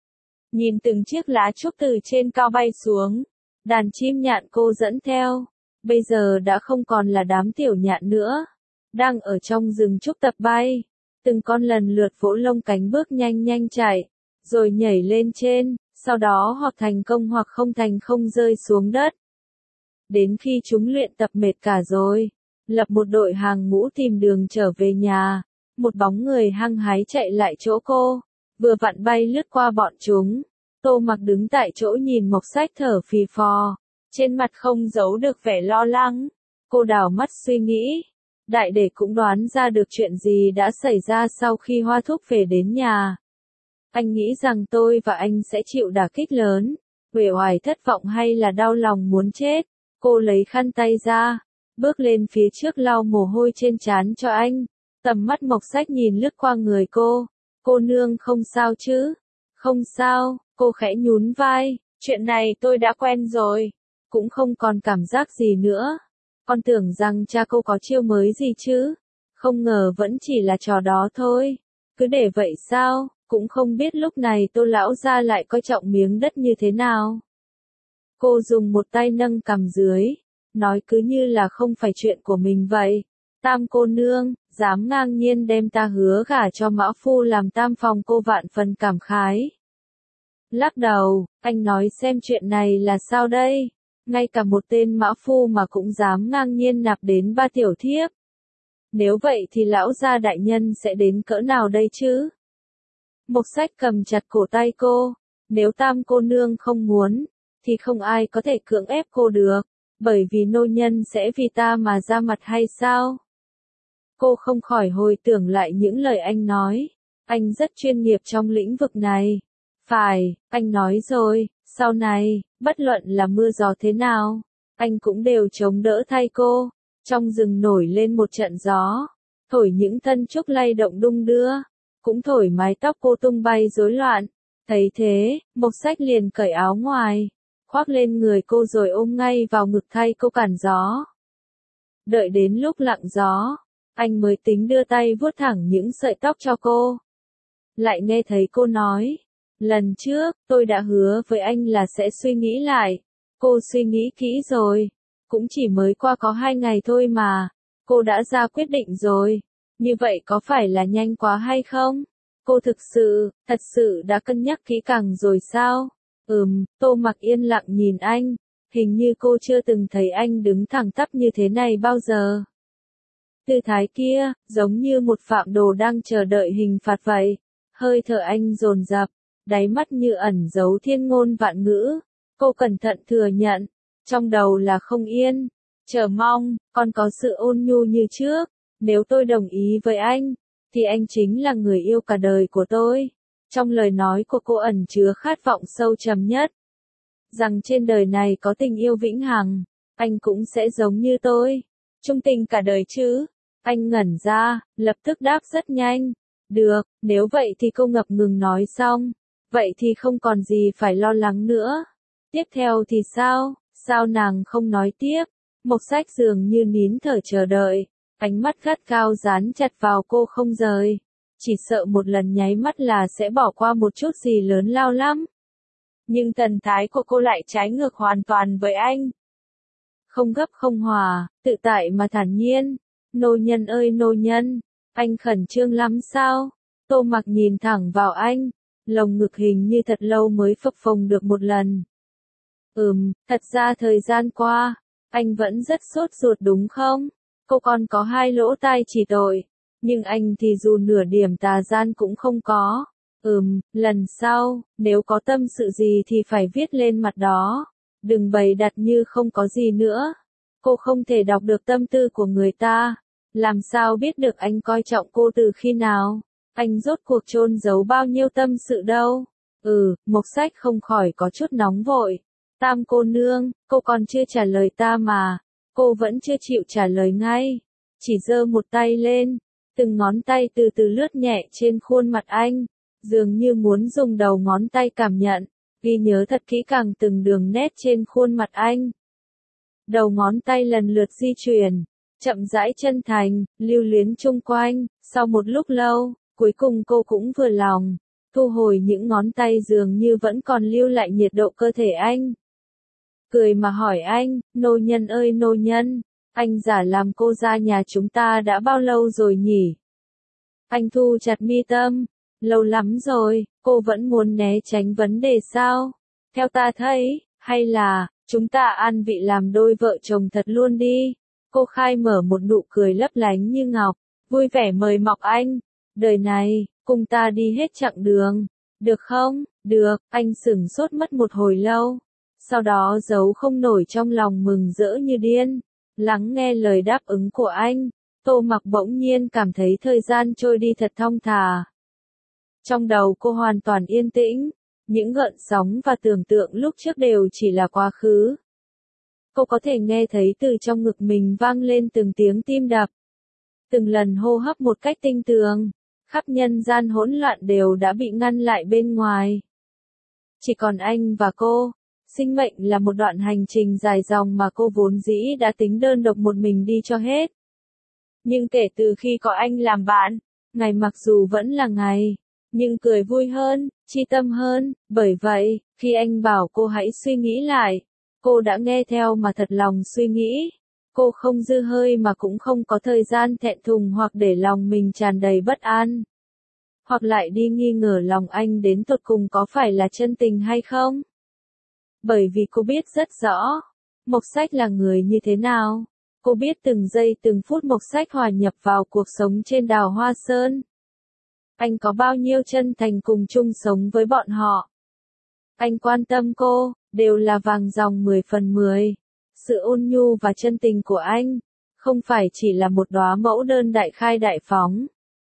A: Nhìn từng chiếc lá trúc từ trên cao bay xuống, đàn chim nhạn cô dẫn theo. Bây giờ đã không còn là đám tiểu nhạn nữa, đang ở trong rừng trúc tập bay, từng con lần lượt vỗ lông cánh bước nhanh nhanh chạy, rồi nhảy lên trên, sau đó hoặc thành công hoặc không thành không rơi xuống đất. Đến khi chúng luyện tập mệt cả rồi, lập một đội hàng ngũ tìm đường trở về nhà, một bóng người hăng hái chạy lại chỗ cô, vừa vặn bay lướt qua bọn chúng. Tô Mặc đứng tại chỗ nhìn Mộc Sách thở phì phò, trên mặt không giấu được vẻ lo lắng. Cô đảo mắt suy nghĩ, đại để cũng đoán ra được chuyện gì đã xảy ra sau khi Hoa Thúc về đến nhà. Anh nghĩ rằng tôi và anh sẽ chịu đả kích lớn, uể oải thất vọng hay là đau lòng muốn chết. Cô lấy khăn tay ra, bước lên phía trước lau mồ hôi trên trán cho anh. Tầm mắt Mộc Sách nhìn lướt qua người cô. Cô nương không sao chứ? Không sao, cô khẽ nhún vai, chuyện này tôi đã quen rồi, cũng không còn cảm giác gì nữa. Con tưởng rằng cha cô có chiêu mới gì chứ, không ngờ vẫn chỉ là trò đó thôi. Cứ để vậy sao, cũng không biết lúc này Tô lão gia lại coi trọng miếng đất như thế nào. Cô dùng một tay nâng cằm dưới, nói cứ như là không phải chuyện của mình vậy. Tam cô nương, dám ngang nhiên đem ta hứa gả cho mã phu làm tam phòng, cô vạn phần cảm khái. Lắc đầu, anh nói xem chuyện này là sao đây? Ngay cả một tên mã phu mà cũng dám ngang nhiên nạp đến ba tiểu thiếp. Nếu vậy thì lão gia đại nhân sẽ đến cỡ nào đây chứ? Mộc Sách cầm chặt cổ tay cô, nếu tam cô nương không muốn, thì không ai có thể cưỡng ép cô được, bởi vì nô nhân sẽ vì ta mà ra mặt hay sao? Cô không khỏi hồi tưởng lại những lời anh nói, anh rất chuyên nghiệp trong lĩnh vực này. Phải, anh nói rồi, sau này, bất luận là mưa gió thế nào, anh cũng đều chống đỡ thay cô. Trong rừng nổi lên một trận gió, thổi những thân trúc lay động đung đưa, cũng thổi mái tóc cô tung bay rối loạn. Thấy thế, Mộc Sách liền cởi áo ngoài, khoác lên người cô rồi ôm ngay vào ngực thay cô cản gió. Đợi đến lúc lặng gió, anh mới tính đưa tay vuốt thẳng những sợi tóc cho cô. Lại nghe thấy cô nói, lần trước, tôi đã hứa với anh là sẽ suy nghĩ lại. Cô suy nghĩ kỹ rồi, cũng chỉ mới qua có hai ngày thôi mà, cô đã ra quyết định rồi. Như vậy có phải là nhanh quá hay không? Cô thực sự, thật sự đã cân nhắc kỹ càng rồi sao? Ừm, Tô Mặc yên lặng nhìn anh, hình như cô chưa từng thấy anh đứng thẳng tắp như thế này bao giờ. Tư thái kia, giống như một phạm đồ đang chờ đợi hình phạt vậy. Hơi thở anh dồn dập, đáy mắt như ẩn giấu thiên ngôn vạn ngữ. Cô cẩn thận thừa nhận, trong đầu là không yên, chờ mong, còn có sự ôn nhu như trước. Nếu tôi đồng ý với anh, thì anh chính là người yêu cả đời của tôi. Trong lời nói của cô ẩn chứa khát vọng sâu trầm nhất. Rằng trên đời này có tình yêu vĩnh hằng, anh cũng sẽ giống như tôi. Trung tình cả đời chứ? Anh ngẩn ra, lập tức đáp rất nhanh. Được, nếu vậy thì cô ngập ngừng nói xong. Vậy thì không còn gì phải lo lắng nữa. Tiếp theo thì sao? Sao nàng không nói tiếp? Mộc Sách dường như nín thở chờ đợi. ánh mắt gắt gao dán chặt vào cô không rời. Chỉ sợ một lần nháy mắt là sẽ bỏ qua một chút gì lớn lao lắm. Nhưng thần thái của cô lại trái ngược hoàn toàn với anh. Không gấp không hòa, tự tại mà thản nhiên. Nô nhân ơi nô nhân, anh khẩn trương lắm sao? Tô Mặc nhìn thẳng vào anh, lồng ngực hình như thật lâu mới phập phồng được một lần. Ừm, thật ra thời gian qua, anh vẫn rất sốt ruột đúng không? Cô còn có hai lỗ tai chỉ tội, nhưng anh thì dù nửa điểm tà gian cũng không có. Ừm, lần sau, nếu có tâm sự gì thì phải viết lên mặt đó. Đừng bày đặt như không có gì nữa. Cô không thể đọc được tâm tư của người ta. Làm sao biết được anh coi trọng cô từ khi nào? Anh rốt cuộc chôn giấu bao nhiêu tâm sự đâu? Ừ, Mộc Sách không khỏi có chút nóng vội. Tam cô nương, cô còn chưa trả lời ta mà. Cô vẫn chưa chịu trả lời ngay. Chỉ giơ một tay lên. Từng ngón tay từ từ lướt nhẹ trên khuôn mặt anh. Dường như muốn dùng đầu ngón tay cảm nhận, ghi nhớ thật kỹ càng từng đường nét trên khuôn mặt anh. Đầu ngón tay lần lượt di chuyển, chậm rãi chân thành, lưu luyến chung quanh, sau một lúc lâu, cuối cùng cô cũng vừa lòng, thu hồi những ngón tay dường như vẫn còn lưu lại nhiệt độ cơ thể anh. Cười mà hỏi anh, nô nhân ơi nô nhân, anh giả làm cô ra nhà chúng ta đã bao lâu rồi nhỉ? Anh thu chặt mi tâm. Lâu lắm rồi, cô vẫn muốn né tránh vấn đề sao? Theo ta thấy, hay là, chúng ta an vị làm đôi vợ chồng thật luôn đi. Cô khai mở một nụ cười lấp lánh như ngọc, vui vẻ mời mọc anh. Đời này, cùng ta đi hết chặng đường. Được không? Được, anh sửng sốt mất một hồi lâu. Sau đó giấu không nổi trong lòng mừng rỡ như điên. Lắng nghe lời đáp ứng của anh, Tô Mặc bỗng nhiên cảm thấy thời gian trôi đi thật thong thả. Trong đầu cô hoàn toàn yên tĩnh, những gợn sóng và tưởng tượng lúc trước đều chỉ là quá khứ. Cô có thể nghe thấy từ trong ngực mình vang lên từng tiếng tim đập. Từng lần hô hấp một cách tinh tường, khắp nhân gian hỗn loạn đều đã bị ngăn lại bên ngoài. Chỉ còn anh và cô, sinh mệnh là một đoạn hành trình dài dòng mà cô vốn dĩ đã tính đơn độc một mình đi cho hết. Nhưng kể từ khi có anh làm bạn, ngày mặc dù vẫn là ngày, nhưng cười vui hơn, chi tâm hơn, bởi vậy, khi anh bảo cô hãy suy nghĩ lại, cô đã nghe theo mà thật lòng suy nghĩ. Cô không dư hơi mà cũng không có thời gian thẹn thùng hoặc để lòng mình tràn đầy bất an. Hoặc lại đi nghi ngờ lòng anh đến tột cùng có phải là chân tình hay không. Bởi vì cô biết rất rõ, Mộc Sách là người như thế nào. Cô biết từng giây từng phút Mộc Sách hòa nhập vào cuộc sống trên đảo Hoa Sơn. Anh có bao nhiêu chân thành cùng chung sống với bọn họ. Anh quan tâm cô, đều là vàng dòng mười phần mười. Sự ôn nhu và chân tình của anh, không phải chỉ là một đóa mẫu đơn đại khai đại phóng,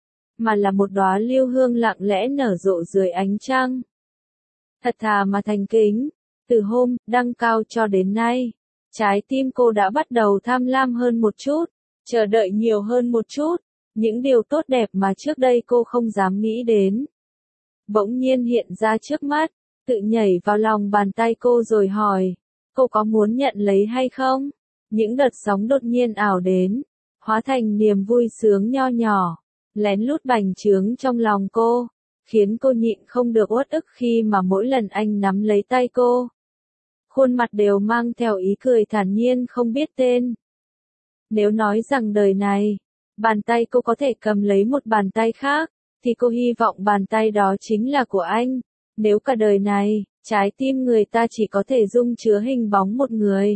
A: mà là một đóa lưu hương lặng lẽ nở rộ dưới ánh trăng. Thật thà mà thành kính, từ hôm đăng cao cho đến nay, trái tim cô đã bắt đầu tham lam hơn một chút, chờ đợi nhiều hơn một chút. Những điều tốt đẹp mà trước đây cô không dám nghĩ đến, bỗng nhiên hiện ra trước mắt, tự nhảy vào lòng bàn tay cô rồi hỏi, cô có muốn nhận lấy hay không? Những đợt sóng đột nhiên ảo đến, hóa thành niềm vui sướng nho nhỏ, lén lút bành trướng trong lòng cô, khiến cô nhịn không được uất ức khi mà mỗi lần anh nắm lấy tay cô. Khuôn mặt đều mang theo ý cười thản nhiên không biết tên. Nếu nói rằng đời này, bàn tay cô có thể cầm lấy một bàn tay khác, thì cô hy vọng bàn tay đó chính là của anh. Nếu cả đời này, trái tim người ta chỉ có thể dung chứa hình bóng một người,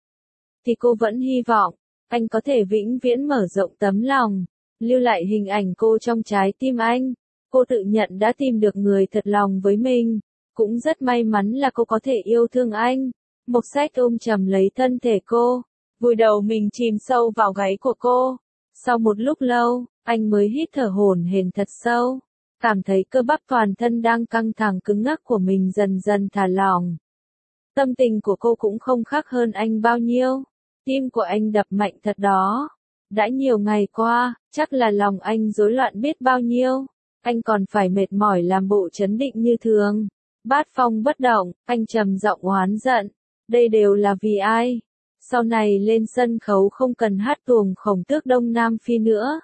A: thì cô vẫn hy vọng, anh có thể vĩnh viễn mở rộng tấm lòng, lưu lại hình ảnh cô trong trái tim anh. Cô tự nhận đã tìm được người thật lòng với mình, cũng rất may mắn là cô có thể yêu thương anh. Mộc Sách ôm chầm lấy thân thể cô, vùi đầu mình chìm sâu vào gáy của cô. Sau một lúc lâu, anh mới hít thở hổn hển thật sâu, cảm thấy cơ bắp toàn thân đang căng thẳng cứng ngắc của mình dần dần thả lỏng. Tâm tình của cô cũng không khác hơn anh bao nhiêu, tim của anh đập mạnh thật đó. Đã nhiều ngày qua, chắc là lòng anh rối loạn biết bao nhiêu, anh còn phải mệt mỏi làm bộ trấn định như thường. Bát phong bất động, anh trầm giọng oán giận, đây đều là vì ai? Sau này lên sân khấu không cần hát tuồng Khổng Tước Đông Nam Phi nữa.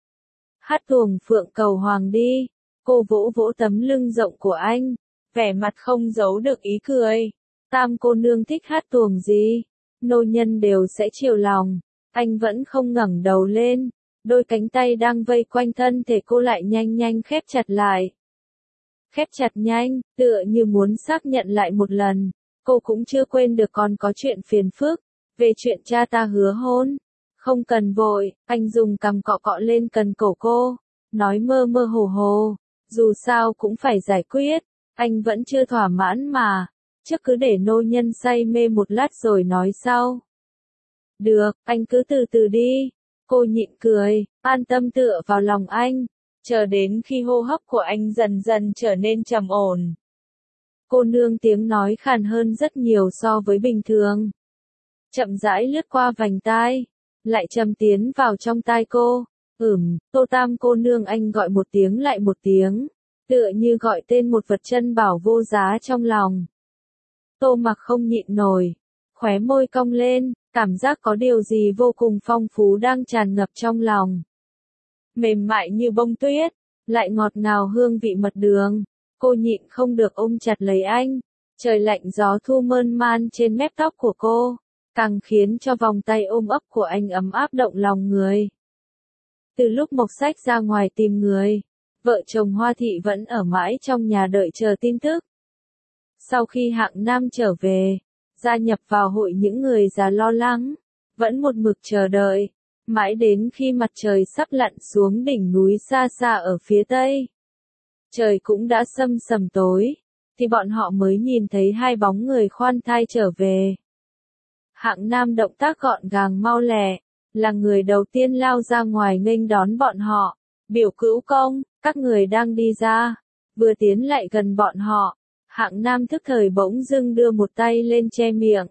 A: Hát tuồng Phượng Cầu Hoàng đi. Cô vỗ vỗ tấm lưng rộng của anh, vẻ mặt không giấu được ý cười. Tam cô nương thích hát tuồng gì? Nô nhân đều sẽ chiều lòng. Anh vẫn không ngẩng đầu lên. Đôi cánh tay đang vây quanh thân thể cô lại nhanh nhanh khép chặt lại. Khép chặt nhanh, tựa như muốn xác nhận lại một lần. Cô cũng chưa quên được còn có chuyện phiền phức. Về chuyện cha ta hứa hôn. Không cần vội, anh dùng cằm cọ cọ lên cần cổ cô. Nói mơ mơ hồ hồ. Dù sao cũng phải giải quyết. Anh vẫn chưa thỏa mãn mà. Trước cứ để nô nhân say mê một lát rồi nói sau. Được, anh cứ từ từ đi. Cô nhịn cười, an tâm tựa vào lòng anh. Chờ đến khi hô hấp của anh dần dần trở nên trầm ổn. Cô nương tiếng nói khàn hơn rất nhiều so với bình thường. Chậm rãi lướt qua vành tai. Lại trầm tiến vào trong tai cô. Ừm, Tô Tam cô nương anh gọi một tiếng lại một tiếng. Tựa như gọi tên một vật chân bảo vô giá trong lòng. Tô Mặc không nhịn nổi. Khóe môi cong lên, cảm giác có điều gì vô cùng phong phú đang tràn ngập trong lòng. Mềm mại như bông tuyết, lại ngọt ngào hương vị mật đường. Cô nhịn không được ôm chặt lấy anh. Trời lạnh gió thu mơn man trên mép tóc của cô, càng khiến cho vòng tay ôm ấp của anh ấm áp động lòng người. Từ lúc Mộc Sách ra ngoài tìm người, vợ chồng Hoa Thị vẫn ở mãi trong nhà đợi chờ tin tức. Sau khi Hạng Nam trở về, gia nhập vào hội những người già lo lắng, vẫn một mực chờ đợi, mãi đến khi mặt trời sắp lặn xuống đỉnh núi xa xa ở phía tây. Trời cũng đã sâm sầm tối, thì bọn họ mới nhìn thấy hai bóng người khoan thai trở về. Hạng Nam động tác gọn gàng mau lẹ, là người đầu tiên lao ra ngoài nghênh đón bọn họ. Biểu Cữu Công, các người đang đi ra. Vừa tiến lại gần bọn họ, Hạng Nam thức thời bỗng dưng đưa một tay lên che miệng.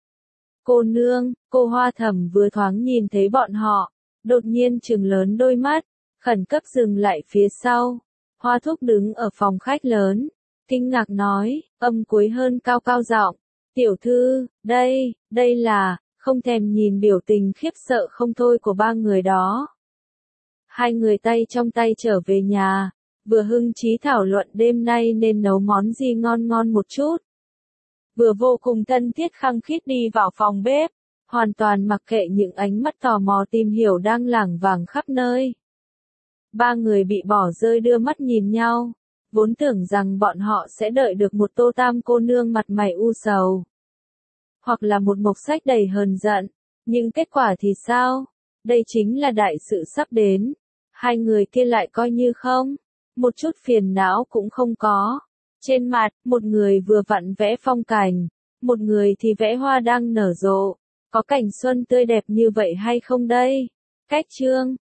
A: Cô nương, cô Hoa Thẩm vừa thoáng nhìn thấy bọn họ, đột nhiên trừng lớn đôi mắt, khẩn cấp dừng lại phía sau. Hoa Thúc đứng ở phòng khách lớn, kinh ngạc nói, âm cuối hơn cao cao giọng, tiểu thư, đây, đây là, không thèm nhìn biểu tình khiếp sợ không thôi của ba người đó. Hai người tay trong tay trở về nhà, vừa hưng trí thảo luận đêm nay nên nấu món gì ngon ngon một chút. Vừa vô cùng thân thiết khăng khít đi vào phòng bếp, hoàn toàn mặc kệ những ánh mắt tò mò tìm hiểu đang lảng vảng khắp nơi. Ba người bị bỏ rơi đưa mắt nhìn nhau, vốn tưởng rằng bọn họ sẽ đợi được một Tô Tam cô nương mặt mày u sầu. Hoặc là một Mộc Sách đầy hờn giận, nhưng kết quả thì sao? Đây chính là đại sự sắp đến. Hai người kia lại coi như không, một chút phiền não cũng không có. Trên mặt, một người vừa vặn vẽ phong cảnh, một người thì vẽ hoa đang nở rộ. Có cảnh xuân tươi đẹp như vậy hay không đây? Cách chương